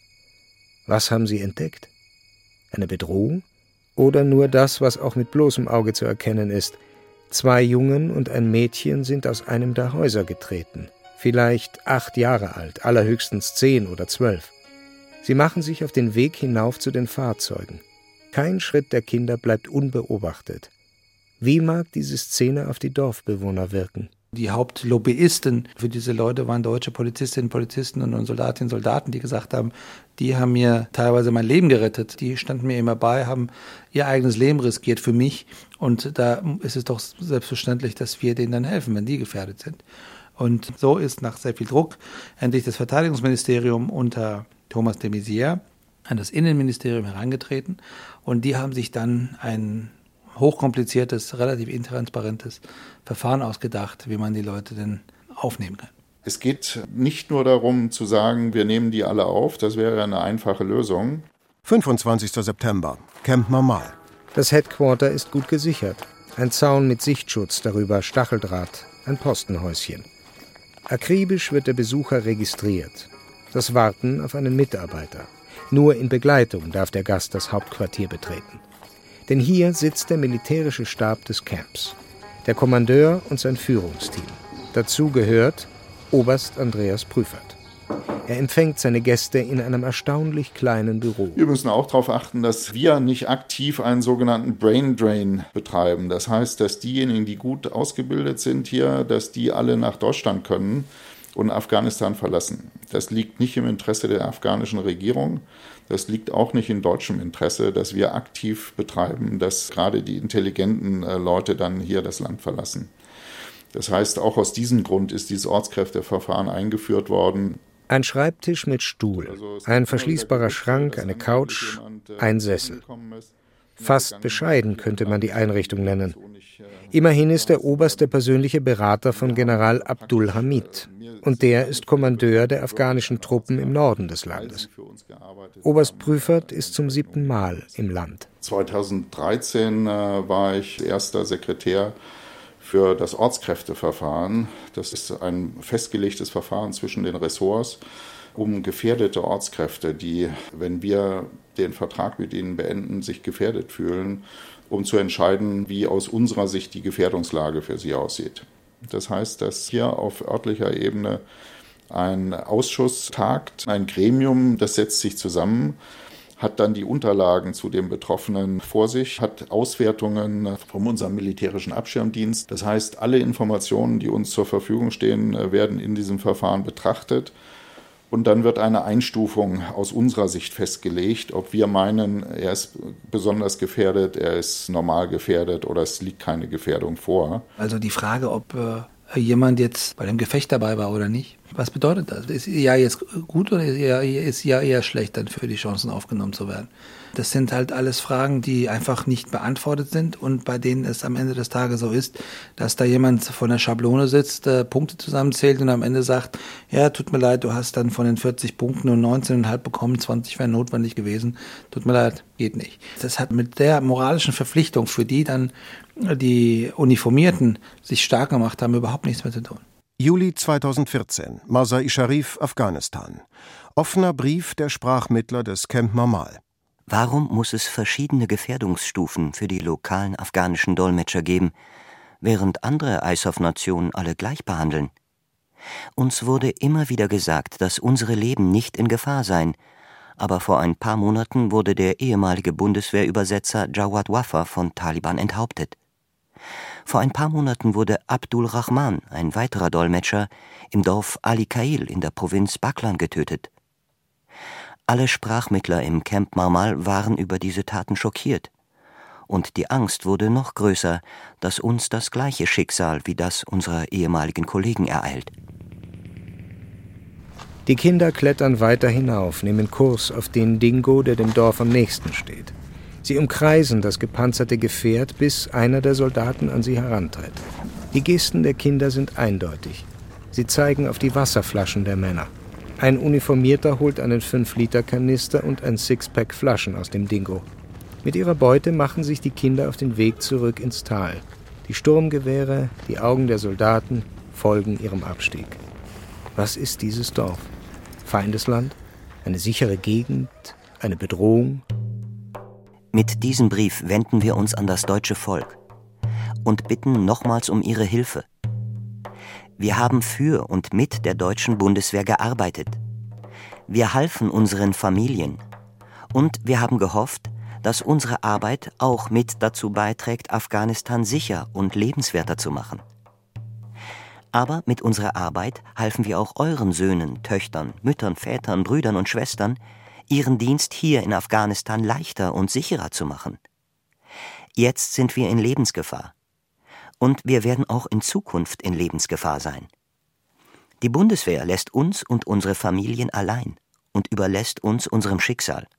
E: Was haben sie entdeckt? Eine Bedrohung? Oder nur das, was auch mit bloßem Auge zu erkennen ist? Zwei Jungen und ein Mädchen sind aus einem der Häuser getreten. Vielleicht acht Jahre alt, allerhöchstens zehn oder zwölf. Sie machen sich auf den Weg hinauf zu den Fahrzeugen. Kein Schritt der Kinder bleibt unbeobachtet. Wie mag diese Szene auf die Dorfbewohner wirken?
J: Die Hauptlobbyisten für diese Leute waren deutsche Polizistinnen, Polizisten und Soldatinnen und Soldaten, die gesagt haben, die haben mir teilweise mein Leben gerettet. Die standen mir immer bei, haben ihr eigenes Leben riskiert für mich. Und da ist es doch selbstverständlich, dass wir denen dann helfen, wenn die gefährdet sind. Und so ist nach sehr viel Druck endlich das Verteidigungsministerium unter Thomas de Maizière an das Innenministerium herangetreten. Und die haben sich dann ein hochkompliziertes, relativ intransparentes Verfahren ausgedacht, wie man die Leute denn aufnehmen kann.
K: Es geht nicht nur darum zu sagen, wir nehmen die alle auf, das wäre eine einfache Lösung.
D: fünfundzwanzigster September, Camp Marmal.
E: Das Headquarter ist gut gesichert. Ein Zaun mit Sichtschutz, darüber Stacheldraht, ein Postenhäuschen. Akribisch wird der Besucher registriert. Das Warten auf einen Mitarbeiter. Nur in Begleitung darf der Gast das Hauptquartier betreten. Denn hier sitzt der militärische Stab des Camps, der Kommandeur und sein Führungsteam. Dazu gehört Oberst Andreas Prüfert. Er empfängt seine Gäste in einem erstaunlich kleinen Büro.
K: Wir müssen auch darauf achten, dass wir nicht aktiv einen sogenannten Brain Drain betreiben. Das heißt, dass diejenigen, die gut ausgebildet sind hier, dass die alle nach Deutschland können und Afghanistan verlassen. Das liegt nicht im Interesse der afghanischen Regierung. Das liegt auch nicht in deutschem Interesse, dass wir aktiv betreiben, dass gerade die intelligenten Leute dann hier das Land verlassen. Das heißt, auch aus diesem Grund ist dieses Ortskräfteverfahren eingeführt worden.
E: Ein Schreibtisch mit Stuhl, ein verschließbarer Schrank, eine Couch, ein Sessel. Fast bescheiden könnte man die Einrichtung nennen. Immerhin ist er oberster persönlicher Berater von General Abdul Hamid. Und der ist Kommandeur der afghanischen Truppen im Norden des Landes. Oberst Prüfert ist zum siebten Mal im Land.
K: zweitausenddreizehn äh, war ich erster Sekretär für das Ortskräfteverfahren. Das ist ein festgelegtes Verfahren zwischen den Ressorts, um gefährdete Ortskräfte, die, wenn wir den Vertrag mit ihnen beenden, sich gefährdet fühlen, um zu entscheiden, wie aus unserer Sicht die Gefährdungslage für sie aussieht. Das heißt, dass hier auf örtlicher Ebene ein Ausschuss tagt, ein Gremium, das setzt sich zusammen, hat dann die Unterlagen zu dem Betroffenen vor sich, hat Auswertungen von unserem militärischen Abschirmdienst. Das heißt, alle Informationen, die uns zur Verfügung stehen, werden in diesem Verfahren betrachtet. Und dann wird eine Einstufung aus unserer Sicht festgelegt, ob wir meinen, er ist besonders gefährdet, er ist normal gefährdet oder es liegt keine Gefährdung vor.
J: Also die Frage, ob äh, jemand jetzt bei dem Gefecht dabei war oder nicht, was bedeutet das? Ist ja jetzt gut oder ist ja, ist ja eher schlecht dann für die Chancen aufgenommen zu werden? Das sind halt alles Fragen, die einfach nicht beantwortet sind und bei denen es am Ende des Tages so ist, dass da jemand von der Schablone sitzt, äh, Punkte zusammenzählt und am Ende sagt, ja, tut mir leid, du hast dann von den vierzig Punkten nur neunzehn Komma fünf bekommen, zwanzig wären notwendig gewesen, tut mir leid, geht nicht. Das hat mit der moralischen Verpflichtung, für die dann die Uniformierten sich stark gemacht haben, überhaupt nichts mehr zu tun.
D: Juli zweitausendvierzehn, Masar-i-Sharif, Afghanistan. Offener Brief der Sprachmittler des Camp Marmal.
L: Warum muss es verschiedene Gefährdungsstufen für die lokalen afghanischen Dolmetscher geben, während andere I S A F-Nationen alle gleich behandeln? Uns wurde immer wieder gesagt, dass unsere Leben nicht in Gefahr seien, aber vor ein paar Monaten wurde der ehemalige Bundeswehrübersetzer Jawad Wafa von Taliban enthauptet. Vor ein paar Monaten wurde Abdul Rahman, ein weiterer Dolmetscher, im Dorf Ali Kail in der Provinz Baklan getötet. Alle Sprachmittler im Camp Marmal waren über diese Taten schockiert. Und die Angst wurde noch größer, dass uns das gleiche Schicksal wie das unserer ehemaligen Kollegen ereilt.
E: Die Kinder klettern weiter hinauf, nehmen Kurs auf den Dingo, der dem Dorf am nächsten steht. Sie umkreisen das gepanzerte Gefährt, bis einer der Soldaten an sie herantritt. Die Gesten der Kinder sind eindeutig. Sie zeigen auf die Wasserflaschen der Männer. Ein Uniformierter holt einen fünf Liter Kanister und ein Sixpack Flaschen aus dem Dingo. Mit ihrer Beute machen sich die Kinder auf den Weg zurück ins Tal. Die Sturmgewehre, die Augen der Soldaten folgen ihrem Abstieg. Was ist dieses Dorf? Feindesland? Eine sichere Gegend? Eine Bedrohung?
L: Mit diesem Brief wenden wir uns an das deutsche Volk und bitten nochmals um ihre Hilfe. Wir haben für und mit der deutschen Bundeswehr gearbeitet. Wir halfen unseren Familien. Und wir haben gehofft, dass unsere Arbeit auch mit dazu beiträgt, Afghanistan sicher und lebenswerter zu machen. Aber mit unserer Arbeit halfen wir auch euren Söhnen, Töchtern, Müttern, Vätern, Brüdern und Schwestern, ihren Dienst hier in Afghanistan leichter und sicherer zu machen. Jetzt sind wir in Lebensgefahr. Und wir werden auch in Zukunft in Lebensgefahr sein. Die Bundeswehr lässt uns und unsere Familien allein und überlässt uns unserem Schicksal.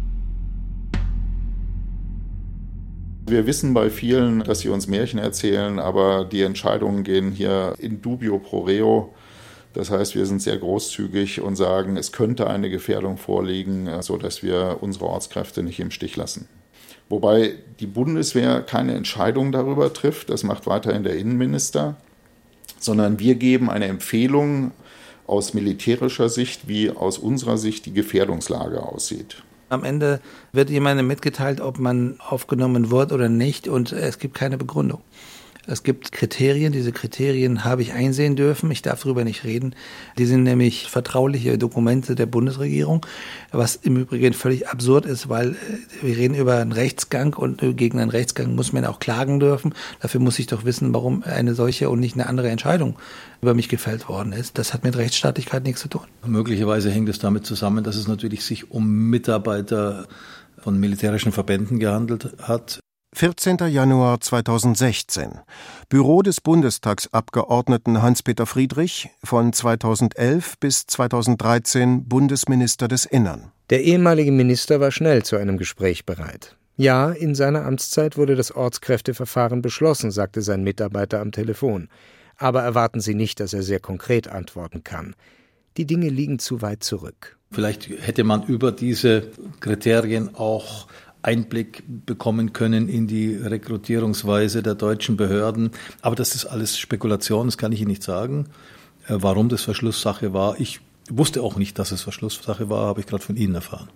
K: Wir wissen bei vielen, dass sie uns Märchen erzählen, aber die Entscheidungen gehen hier in dubio pro reo. Das heißt, wir sind sehr großzügig und sagen, es könnte eine Gefährdung vorliegen, sodass wir unsere Ortskräfte nicht im Stich lassen. Wobei die Bundeswehr keine Entscheidung darüber trifft, das macht weiterhin der Innenminister, sondern wir geben eine Empfehlung aus militärischer Sicht, wie aus unserer Sicht die Gefährdungslage aussieht.
J: Am Ende wird jemandem mitgeteilt, ob man aufgenommen wird oder nicht, und es gibt keine Begründung. Es gibt Kriterien, diese Kriterien habe ich einsehen dürfen, ich darf darüber nicht reden. Die sind nämlich vertrauliche Dokumente der Bundesregierung, was im Übrigen völlig absurd ist, weil wir reden über einen Rechtsgang und gegen einen Rechtsgang muss man auch klagen dürfen. Dafür muss ich doch wissen, warum eine solche und nicht eine andere Entscheidung über mich gefällt worden ist. Das hat mit Rechtsstaatlichkeit nichts zu tun.
G: Möglicherweise hängt es damit zusammen, dass es natürlich sich um Mitarbeiter von militärischen Verbänden gehandelt hat.
D: vierzehnter Januar zweitausendsechzehn. Büro des Bundestagsabgeordneten Hans-Peter Friedrich, von zweitausendelf bis zweitausenddreizehn Bundesminister des Innern.
E: Der ehemalige Minister war schnell zu einem Gespräch bereit. Ja, in seiner Amtszeit wurde das Ortskräfteverfahren beschlossen, sagte sein Mitarbeiter am Telefon. Aber erwarten Sie nicht, dass er sehr konkret antworten kann. Die Dinge liegen zu weit zurück.
G: Vielleicht hätte man über diese Kriterien auch Einblick bekommen können in die Rekrutierungsweise der deutschen Behörden. Aber das ist alles Spekulation, das kann ich Ihnen nicht sagen. Warum das Verschlusssache war, ich wusste auch nicht, dass es Verschlusssache war, habe ich gerade von Ihnen erfahren.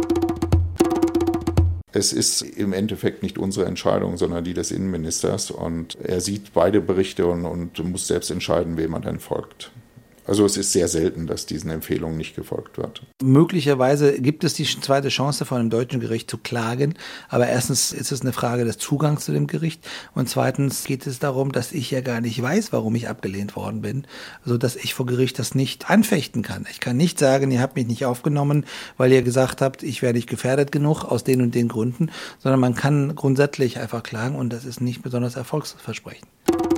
K: Es ist im Endeffekt nicht unsere Entscheidung, sondern die des Innenministers. Und er sieht beide Berichte und, und muss selbst entscheiden, wem er dann folgt. Also es ist sehr selten, dass diesen Empfehlungen nicht gefolgt wird.
J: Möglicherweise gibt es die zweite Chance, vor einem deutschen Gericht zu klagen. Aber erstens ist es eine Frage des Zugangs zu dem Gericht. Und zweitens geht es darum, dass ich ja gar nicht weiß, warum ich abgelehnt worden bin. Also dass ich vor Gericht das nicht anfechten kann. Ich kann nicht sagen, ihr habt mich nicht aufgenommen, weil ihr gesagt habt, ich wäre nicht gefährdet genug aus den und den Gründen. Sondern man kann grundsätzlich einfach klagen und das ist nicht besonders erfolgsversprechend.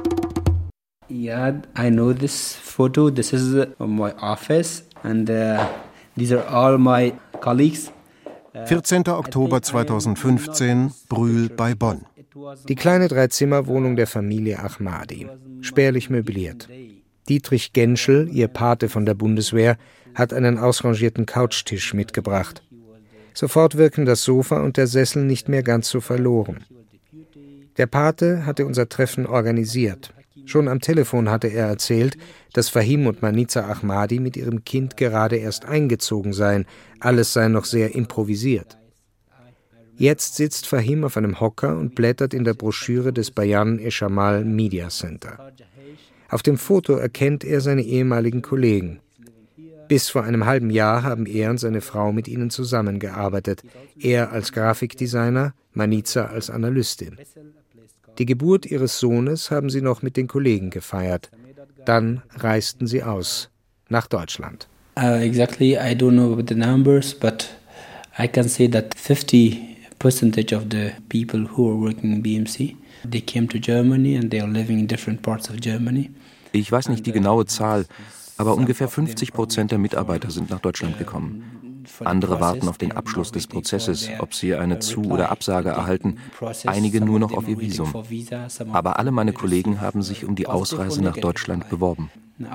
M: Yeah, I know this photo. This is my office and uh, these are all my colleagues.
D: vierzehnten Oktober zweitausendfünfzehn, Brühl bei Bonn.
E: Die kleine Dreizimmerwohnung der Familie Ahmadi, spärlich möbliert. Dietrich Genschel, ihr Pate von der Bundeswehr, hat einen ausrangierten Couchtisch mitgebracht. Sofort wirken das Sofa und der Sessel nicht mehr ganz so verloren. Der Pate hatte unser Treffen organisiert. Schon am Telefon hatte er erzählt, dass Fahim und Manica Ahmadi mit ihrem Kind gerade erst eingezogen seien. Alles sei noch sehr improvisiert. Jetzt sitzt Fahim auf einem Hocker und blättert in der Broschüre des Bayan-e-Shamal Media Center. Auf dem Foto erkennt er seine ehemaligen Kollegen. Bis vor einem halben Jahr haben er und seine Frau mit ihnen zusammengearbeitet. Er als Grafikdesigner, Manica als Analystin. Die Geburt ihres Sohnes haben sie noch mit den Kollegen gefeiert. Dann reisten sie aus, nach Deutschland.
M: Uh, exactly, I don't know the numbers, but I can say that fifty percent of the people who are working in B M C, they came to Germany and they are living in different parts of Germany.
N: Ich weiß nicht die genaue Zahl, aber ungefähr fünfzig Prozent der Mitarbeiter sind nach Deutschland gekommen. Andere warten auf den Abschluss des Prozesses, ob sie eine Zu- oder Absage erhalten, einige nur noch auf ihr Visum. Aber alle meine Kollegen haben sich um die Ausreise nach Deutschland beworben.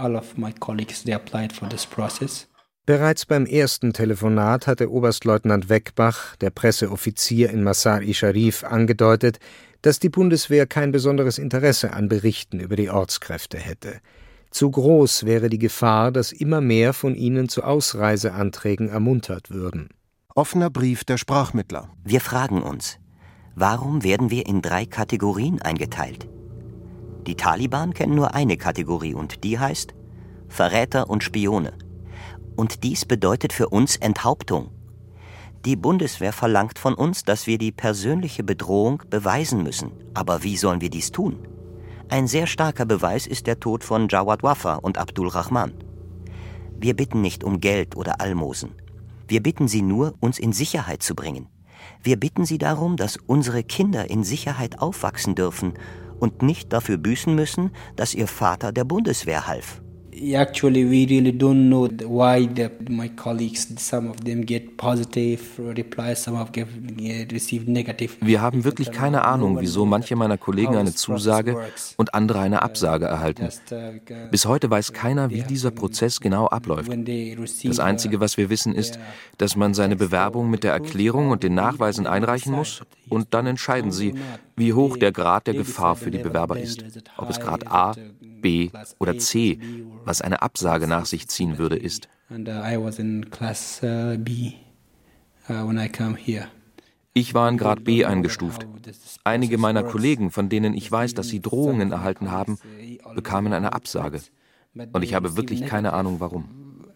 E: Bereits beim ersten Telefonat hatte Oberstleutnant Weckbach, der Presseoffizier in Mazar-i-Sharif, angedeutet, dass die Bundeswehr kein besonderes Interesse an Berichten über die Ortskräfte hätte. Zu groß wäre die Gefahr, dass immer mehr von ihnen zu Ausreiseanträgen ermuntert würden.
D: Offener Brief der Sprachmittler.
L: Wir fragen uns, warum werden wir in drei Kategorien eingeteilt? Die Taliban kennen nur eine Kategorie und die heißt Verräter und Spione. Und dies bedeutet für uns Enthauptung. Die Bundeswehr verlangt von uns, dass wir die persönliche Bedrohung beweisen müssen. Aber wie sollen wir dies tun? Ein sehr starker Beweis ist der Tod von Jawad Wafa und Abdul Rahman. Wir bitten nicht um Geld oder Almosen. Wir bitten sie nur, uns in Sicherheit zu bringen. Wir bitten sie darum, dass unsere Kinder in Sicherheit aufwachsen dürfen und nicht dafür büßen müssen, dass ihr Vater der Bundeswehr half.
M: Actually, we really don't know why the, my colleagues, some of them get positive replies, some of them receive negative.
N: Wir haben wirklich keine Ahnung, wieso manche meiner Kollegen eine Zusage und andere eine Absage erhalten. Bis heute weiß keiner, wie dieser Prozess genau abläuft. Das Einzige, was wir wissen, ist, dass man seine Bewerbung mit der Erklärung und den Nachweisen einreichen muss und dann entscheiden sie, wie hoch der Grad der Gefahr für die Bewerber ist. Ob es Grad A, B oder C, was eine Absage nach sich ziehen würde, ist. Ich war in Grad B eingestuft. Einige meiner Kollegen, von denen ich weiß, dass sie Drohungen erhalten haben, bekamen eine Absage. Und ich habe wirklich keine Ahnung, warum.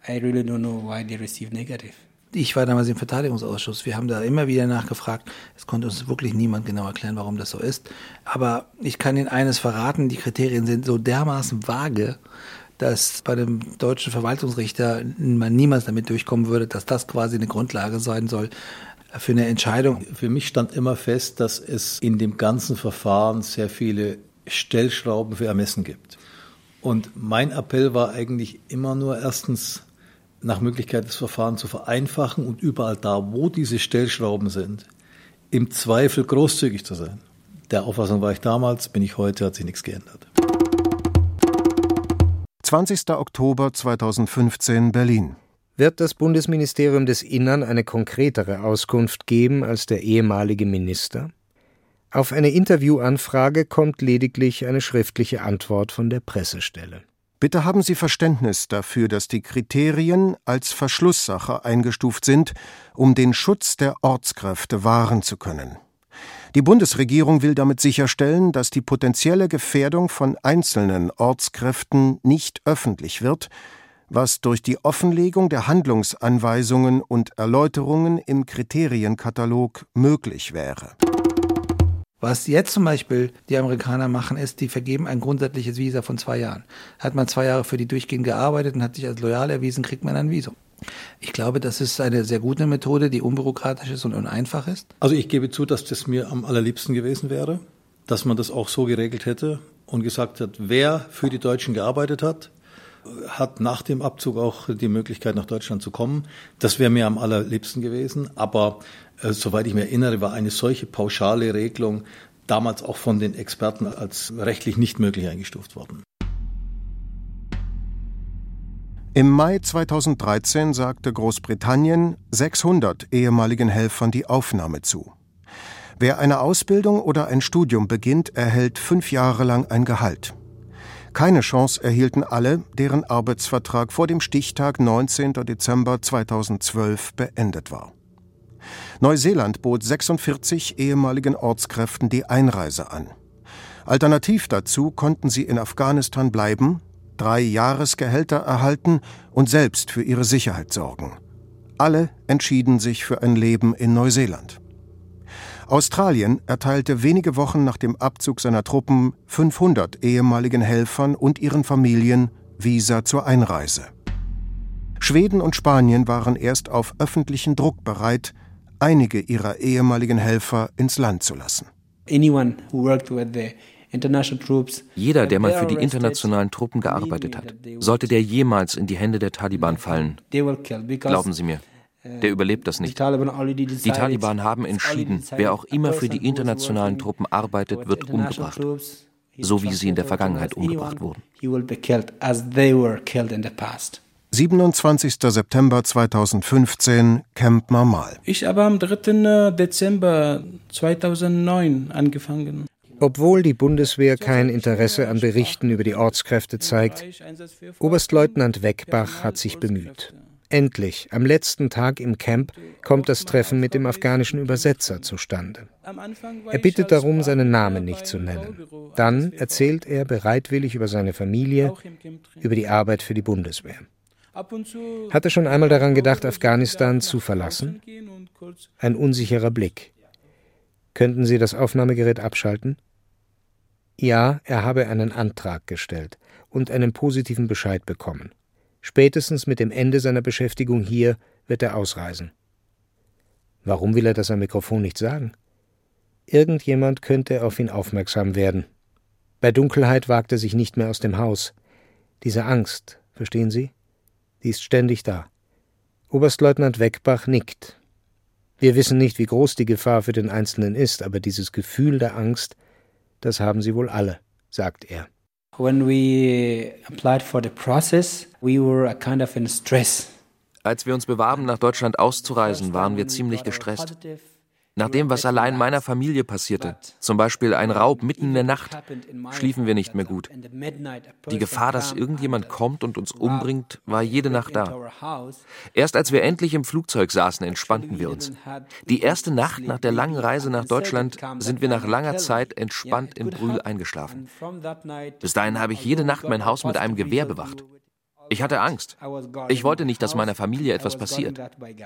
J: Ich war damals im Verteidigungsausschuss. Wir haben da immer wieder nachgefragt. Es konnte uns wirklich niemand genau erklären, warum das so ist. Aber ich kann Ihnen eines verraten, die Kriterien sind so dermaßen vage, dass bei dem deutschen Verwaltungsrichter man niemals damit durchkommen würde, dass das quasi eine Grundlage sein soll für eine Entscheidung.
G: Für mich stand immer fest, dass es in dem ganzen Verfahren sehr viele Stellschrauben für Ermessen gibt. Und mein Appell war eigentlich immer nur erstens, nach Möglichkeit das Verfahren zu vereinfachen und überall da, wo diese Stellschrauben sind,
O: im Zweifel großzügig zu sein. Der Auffassung war ich damals, bin ich heute, hat sich nichts geändert.
D: zwanzigster Oktober zweitausendfünfzehn, Berlin.
E: Wird das Bundesministerium des Innern eine konkretere Auskunft geben als der ehemalige Minister? Auf eine Interviewanfrage kommt lediglich eine schriftliche Antwort von der Pressestelle.
D: Bitte haben Sie Verständnis dafür, dass die Kriterien als Verschlusssache eingestuft sind, um den Schutz der Ortskräfte wahren zu können. Die Bundesregierung will damit sicherstellen, dass die potenzielle Gefährdung von einzelnen Ortskräften nicht öffentlich wird, was durch die Offenlegung der Handlungsanweisungen und Erläuterungen im Kriterienkatalog möglich wäre.
J: Was jetzt zum Beispiel die Amerikaner machen, ist, die vergeben ein grundsätzliches Visa von zwei Jahren. Hat man zwei Jahre für die durchgehend gearbeitet und hat sich als loyal erwiesen, kriegt man ein Visum. Ich glaube, das ist eine sehr gute Methode, die unbürokratisch ist und einfach ist.
O: Also ich gebe zu, dass das mir am allerliebsten gewesen wäre, dass man das auch so geregelt hätte und gesagt hat, wer für die Deutschen gearbeitet hat, hat nach dem Abzug auch die Möglichkeit, nach Deutschland zu kommen. Das wäre mir am allerliebsten gewesen. Aber äh, soweit ich mich erinnere, war eine solche pauschale Regelung damals auch von den Experten als rechtlich nicht möglich eingestuft worden.
D: Im Mai zweitausenddreizehn sagte Großbritannien sechshundert ehemaligen Helfern die Aufnahme zu. Wer eine Ausbildung oder ein Studium beginnt, erhält fünf Jahre lang ein Gehalt. Keine Chance erhielten alle, deren Arbeitsvertrag vor dem Stichtag neunzehnten Dezember zweitausendzwölf beendet war. Neuseeland bot sechsundvierzig ehemaligen Ortskräften die Einreise an. Alternativ dazu konnten sie in Afghanistan bleiben, drei Jahresgehälter erhalten und selbst für ihre Sicherheit sorgen. Alle entschieden sich für ein Leben in Neuseeland. Australien erteilte wenige Wochen nach dem Abzug seiner Truppen fünfhundert ehemaligen Helfern und ihren Familien Visa zur Einreise. Schweden und Spanien waren erst auf öffentlichen Druck bereit, einige ihrer ehemaligen Helfer ins Land zu lassen.
N: Jeder, der mal für die internationalen Truppen gearbeitet hat, sollte der jemals in die Hände der Taliban fallen, glauben Sie mir, der überlebt das nicht. Die Taliban haben entschieden, wer auch immer für die internationalen Truppen arbeitet, wird umgebracht, so wie sie in der Vergangenheit umgebracht wurden.
D: siebenundzwanzigster September zweitausendfünfzehn, Camp Marmal.
P: Ich habe am dritten Dezember zweitausendneun angefangen.
E: Obwohl die Bundeswehr kein Interesse an Berichten über die Ortskräfte zeigt, Oberstleutnant Weckbach hat sich bemüht. Endlich, am letzten Tag im Camp, kommt das Treffen mit dem afghanischen Übersetzer zustande. Er bittet darum, seinen Namen nicht zu nennen. Dann erzählt er bereitwillig über seine Familie, über die Arbeit für die Bundeswehr. Hat er schon einmal daran gedacht, Afghanistan zu verlassen? Ein unsicherer Blick. Könnten Sie das Aufnahmegerät abschalten? Ja, er habe einen Antrag gestellt und einen positiven Bescheid bekommen. Spätestens mit dem Ende seiner Beschäftigung hier wird er ausreisen. Warum will er das am Mikrofon nicht sagen? Irgendjemand könnte auf ihn aufmerksam werden. Bei Dunkelheit wagt er sich nicht mehr aus dem Haus. Diese Angst, verstehen Sie? Die ist ständig da. Oberstleutnant Weckbach nickt. Wir wissen nicht, wie groß die Gefahr für den Einzelnen ist, aber dieses Gefühl der Angst, das haben sie wohl alle, sagt er.
M: When we applied for the process, we were a kind of in stress.
N: Als wir uns bewarben, nach Deutschland auszureisen, waren wir ziemlich gestresst. Nach dem, was allein meiner Familie passierte, zum Beispiel ein Raub mitten in der Nacht, schliefen wir nicht mehr gut. Die Gefahr, dass irgendjemand kommt und uns umbringt, war jede Nacht da. Erst als wir endlich im Flugzeug saßen, entspannten wir uns. Die erste Nacht nach der langen Reise nach Deutschland sind wir nach langer Zeit entspannt in Brühl eingeschlafen. Bis dahin habe ich jede Nacht mein Haus mit einem Gewehr bewacht. Ich hatte Angst. Ich wollte nicht, dass meiner Familie etwas passiert.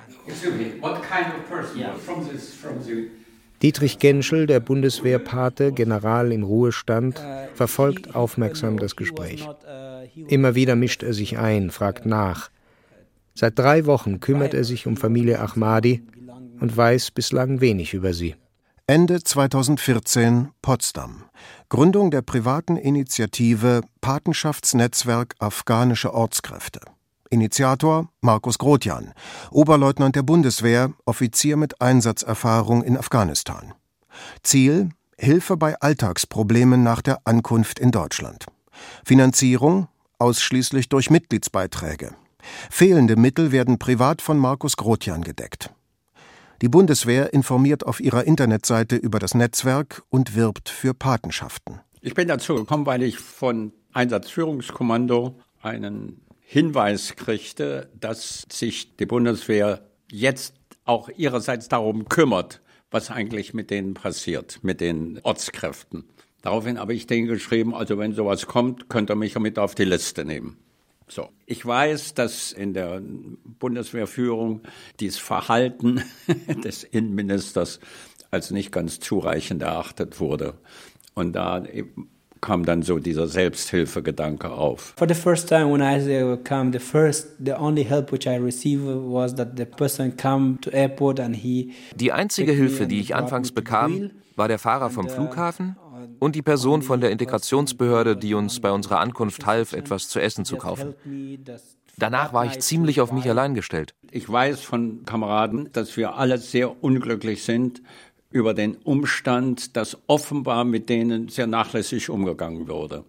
E: Dietrich Genschel, der Bundeswehrpate, General im Ruhestand, verfolgt aufmerksam das Gespräch. Immer wieder mischt er sich ein, fragt nach. Seit drei Wochen kümmert er sich um Familie Ahmadi und weiß bislang wenig über sie.
D: Ende zweitausendvierzehn, Potsdam. Gründung der privaten Initiative Patenschaftsnetzwerk Afghanische Ortskräfte. Initiator Markus Grotjan, Oberleutnant der Bundeswehr, Offizier mit Einsatzerfahrung in Afghanistan. Ziel: Hilfe bei Alltagsproblemen nach der Ankunft in Deutschland. Finanzierung: ausschließlich durch Mitgliedsbeiträge. Fehlende Mittel werden privat von Markus Grotjan gedeckt. Die Bundeswehr informiert auf ihrer Internetseite über das Netzwerk und wirbt für Patenschaften.
Q: Ich bin dazu gekommen, weil ich von Einsatzführungskommando einen Hinweis kriegte, dass sich die Bundeswehr jetzt auch ihrerseits darum kümmert, was eigentlich mit denen passiert, mit den Ortskräften. Daraufhin habe ich denen geschrieben, also wenn sowas kommt, könnt ihr mich mit auf die Liste nehmen. So. Ich weiß, dass in der Bundeswehrführung dieses Verhalten des Innenministers als nicht ganz zureichend erachtet wurde. Und da kam dann so dieser Selbsthilfegedanke auf.
M: For the first time when I came, the first, the only help which I received was that the person came to airport and he.
N: Die einzige Hilfe, die ich anfangs bekam, war der Fahrer vom Flughafen und die Person von der Integrationsbehörde, die uns bei unserer Ankunft half, etwas zu essen zu kaufen. Danach war ich ziemlich auf mich allein gestellt.
Q: Ich weiß von Kameraden, dass wir alle sehr unglücklich sind über den Umstand, dass offenbar mit denen sehr nachlässig umgegangen wurde.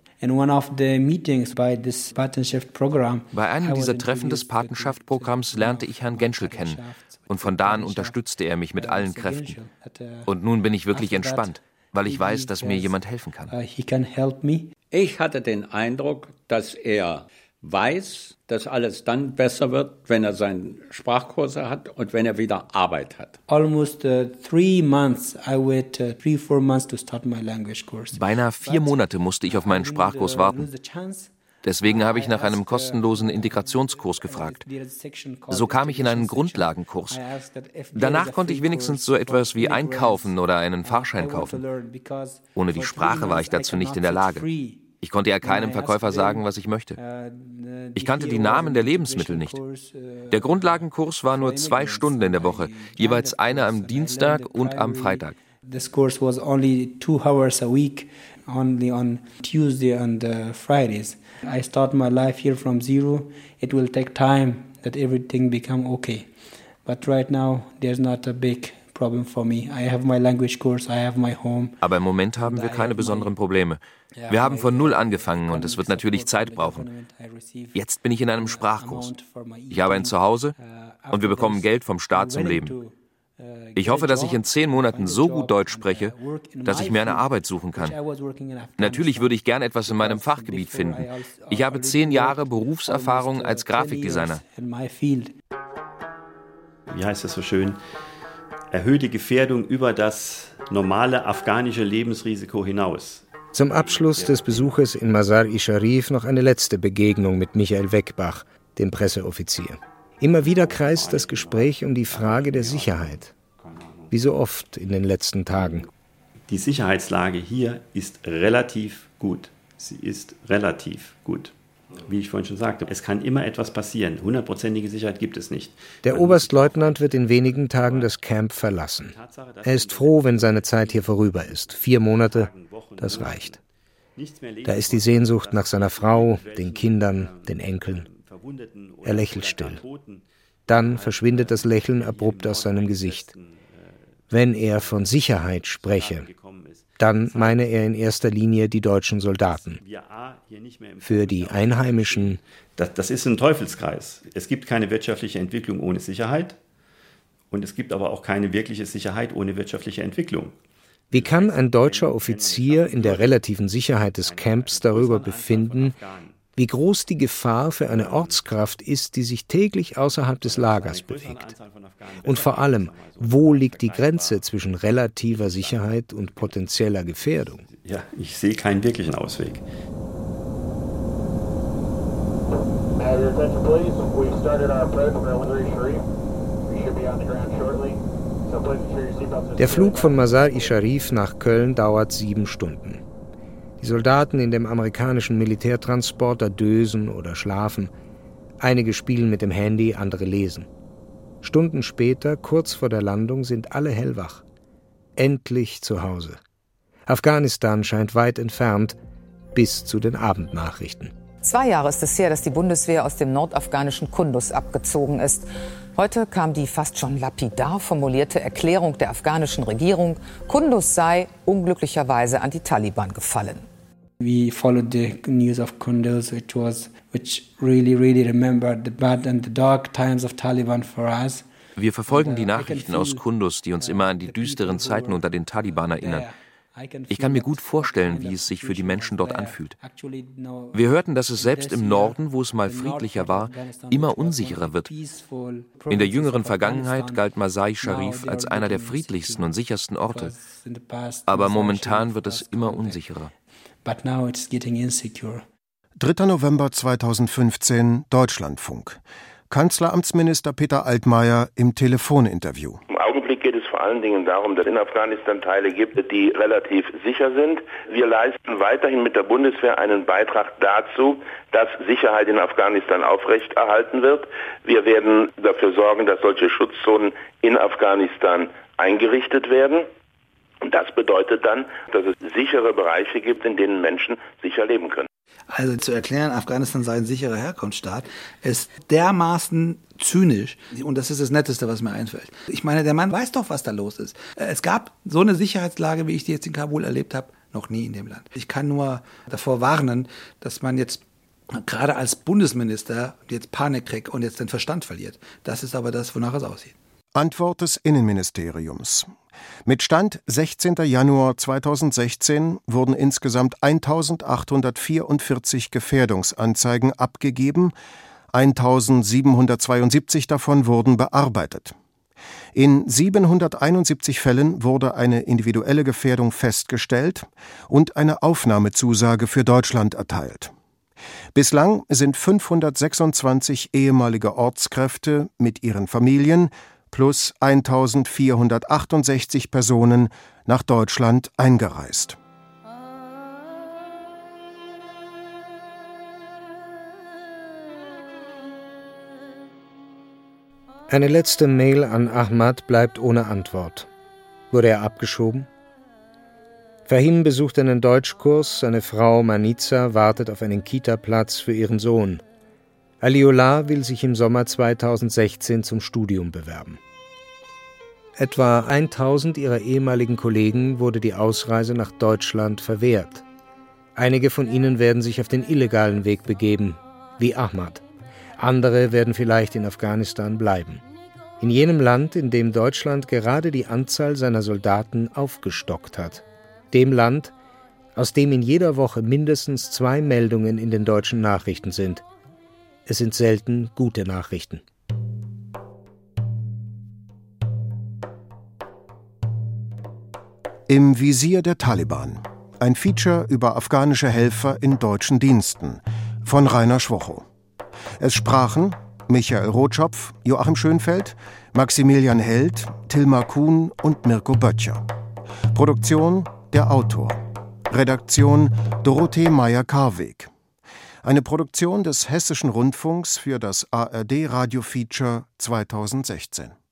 N: Bei einem dieser Treffen des Patenschaftprogramms lernte ich Herrn Genschel kennen und von da an unterstützte er mich mit allen Kräften. Und nun bin ich wirklich entspannt, weil ich weiß, dass mir jemand helfen kann.
Q: Ich hatte den Eindruck, dass er weiß, dass alles dann besser wird, wenn er seine Sprachkurse hat und wenn er wieder Arbeit hat.
M: Almost uh, three months. I wait uh, three, four months to start my language course.
N: Beinahe vier Monate musste ich auf meinen Sprachkurs warten. Deswegen habe ich nach einem kostenlosen Integrationskurs gefragt. So kam ich in einen Grundlagenkurs. Danach konnte ich wenigstens so etwas wie einkaufen oder einen Fahrschein kaufen. Ohne die Sprache war ich dazu nicht in der Lage. Ich konnte ja keinem Verkäufer sagen, was ich möchte. Ich kannte die Namen der Lebensmittel nicht. Der Grundlagenkurs war nur zwei Stunden in der Woche, jeweils eine am Dienstag und am Freitag.
M: This course was only two hours a week, only on Tuesday and uh, Fridays. I start my life here from zero. It will take time that everything become okay. But right now there's not a big problem for me. I have my language course, I have my home.
N: Aber im Moment haben wir keine besonderen Probleme. Wir haben von Null angefangen und es wird natürlich Zeit brauchen. Jetzt bin ich in einem Sprachkurs. Ich habe ein Zuhause und wir bekommen Geld vom Staat zum Leben. Ich hoffe, dass ich in zehn Monaten so gut Deutsch spreche, dass ich mir eine Arbeit suchen kann. Natürlich würde ich gern etwas in meinem Fachgebiet finden. Ich habe zehn Jahre Berufserfahrung als Grafikdesigner.
F: Wie heißt das so schön? Erhöhte Gefährdung über das normale afghanische Lebensrisiko hinaus.
E: Zum Abschluss des Besuches in Mazar-i-Sharif noch eine letzte Begegnung mit Michael Weckbach, dem Presseoffizier. Immer wieder kreist das Gespräch um die Frage der Sicherheit, wie so oft in den letzten Tagen.
F: Die Sicherheitslage hier ist relativ gut. Sie ist relativ gut. Wie ich vorhin schon sagte, es kann immer etwas passieren. Hundertprozentige Sicherheit gibt es nicht.
E: Der Oberstleutnant wird in wenigen Tagen das Camp verlassen. Er ist froh, wenn seine Zeit hier vorüber ist. Vier Monate, das reicht. Da ist die Sehnsucht nach seiner Frau, den Kindern, den Enkeln. Er lächelt still. Dann verschwindet das Lächeln abrupt aus seinem Gesicht. Wenn er von Sicherheit spreche, dann meine er in erster Linie die deutschen Soldaten. Für die Einheimischen...
F: Das, das ist ein Teufelskreis. Es gibt keine wirtschaftliche Entwicklung ohne Sicherheit und es gibt aber auch keine wirkliche Sicherheit ohne wirtschaftliche Entwicklung.
E: Wie kann ein deutscher Offizier in der relativen Sicherheit des Camps darüber befinden, wie groß die Gefahr für eine Ortskraft ist, die sich täglich außerhalb des Lagers bewegt? Und vor allem, wo liegt die Grenze zwischen relativer Sicherheit und potenzieller Gefährdung?
F: Ja, ich sehe keinen wirklichen Ausweg.
E: Der Flug von Mazar-i-Sharif nach Köln dauert sieben Stunden. Die Soldaten in dem amerikanischen Militärtransporter dösen oder schlafen. Einige spielen mit dem Handy, andere lesen. Stunden später, kurz vor der Landung, sind alle hellwach. Endlich zu Hause. Afghanistan scheint weit entfernt, bis zu den Abendnachrichten.
R: Zwei Jahre ist es her, dass die Bundeswehr aus dem nordafghanischen Kunduz abgezogen ist. Heute kam die fast schon lapidar formulierte Erklärung der afghanischen Regierung, Kunduz sei unglücklicherweise an die Taliban gefallen.
M: We followed the news of Kunduz, which was which really really remembered the bad and the dark times of Taliban for us.
N: Wir verfolgen die Nachrichten aus Kunduz, die uns immer an die düsteren Zeiten unter den Taliban erinnern. Ich kann mir gut vorstellen, wie es sich für die Menschen dort anfühlt. Wir hörten, dass es selbst im Norden, wo es mal friedlicher war, immer unsicherer wird. In der jüngeren Vergangenheit galt Masai Sharif als einer der friedlichsten und sichersten Orte. Aber momentan wird es immer unsicherer.
D: dritter November zweitausendfünfzehn, Deutschlandfunk. Kanzleramtsminister Peter Altmaier im Telefoninterview.
S: Im Augenblick geht es vor allen Dingen darum, dass es in Afghanistan Teile gibt, die relativ sicher sind. Wir leisten weiterhin mit der Bundeswehr einen Beitrag dazu, dass Sicherheit in Afghanistan aufrechterhalten wird. Wir werden dafür sorgen, dass solche Schutzzonen in Afghanistan eingerichtet werden. Und das bedeutet dann, dass es sichere Bereiche gibt, in denen Menschen sicher leben können.
J: Also zu erklären, Afghanistan sei ein sicherer Herkunftsstaat, ist dermaßen zynisch. Und das ist das Netteste, was mir einfällt. Ich meine, der Mann weiß doch, was da los ist. Es gab so eine Sicherheitslage, wie ich die jetzt in Kabul erlebt habe, noch nie in dem Land. Ich kann nur davor warnen, dass man jetzt gerade als Bundesminister jetzt Panik kriegt und jetzt den Verstand verliert. Das ist aber das, wonach es aussieht.
D: Antwort des Innenministeriums. Mit Stand sechzehnter Januar zweitausendsechzehn wurden insgesamt eintausendachthundertvierundvierzig Gefährdungsanzeigen abgegeben, eintausendsiebenhundertzweiundsiebzig davon wurden bearbeitet. In siebenhunderteinundsiebzig Fällen wurde eine individuelle Gefährdung festgestellt und eine Aufnahmezusage für Deutschland erteilt. Bislang sind fünfhundertsechsundzwanzig ehemalige Ortskräfte mit ihren Familien plus eintausendvierhundertachtundsechzig Personen nach Deutschland eingereist.
E: Eine letzte Mail an Ahmad bleibt ohne Antwort. Wurde er abgeschoben? Fahim besucht einen Deutschkurs, seine Frau Manica wartet auf einen Kita-Platz für ihren Sohn. Aliullah will sich im Sommer zweitausendsechzehn zum Studium bewerben. Etwa eintausend ihrer ehemaligen Kollegen wurde die Ausreise nach Deutschland verwehrt. Einige von ihnen werden sich auf den illegalen Weg begeben, wie Ahmad. Andere werden vielleicht in Afghanistan bleiben. In jenem Land, in dem Deutschland gerade die Anzahl seiner Soldaten aufgestockt hat. Dem Land, aus dem in jeder Woche mindestens zwei Meldungen in den deutschen Nachrichten sind. Es sind selten gute Nachrichten.
D: Im Visier der Taliban. Ein Feature über afghanische Helfer in deutschen Diensten von Rainer Schwocho. Es sprachen Michael Rotschopf, Joachim Schönfeld, Maximilian Held, Tilma Kuhn und Mirko Böttcher. Produktion der Autor. Redaktion Dorothee Meyer-Karweg. Eine Produktion des Hessischen Rundfunks für das A R D Radio Feature zweitausendsechzehn.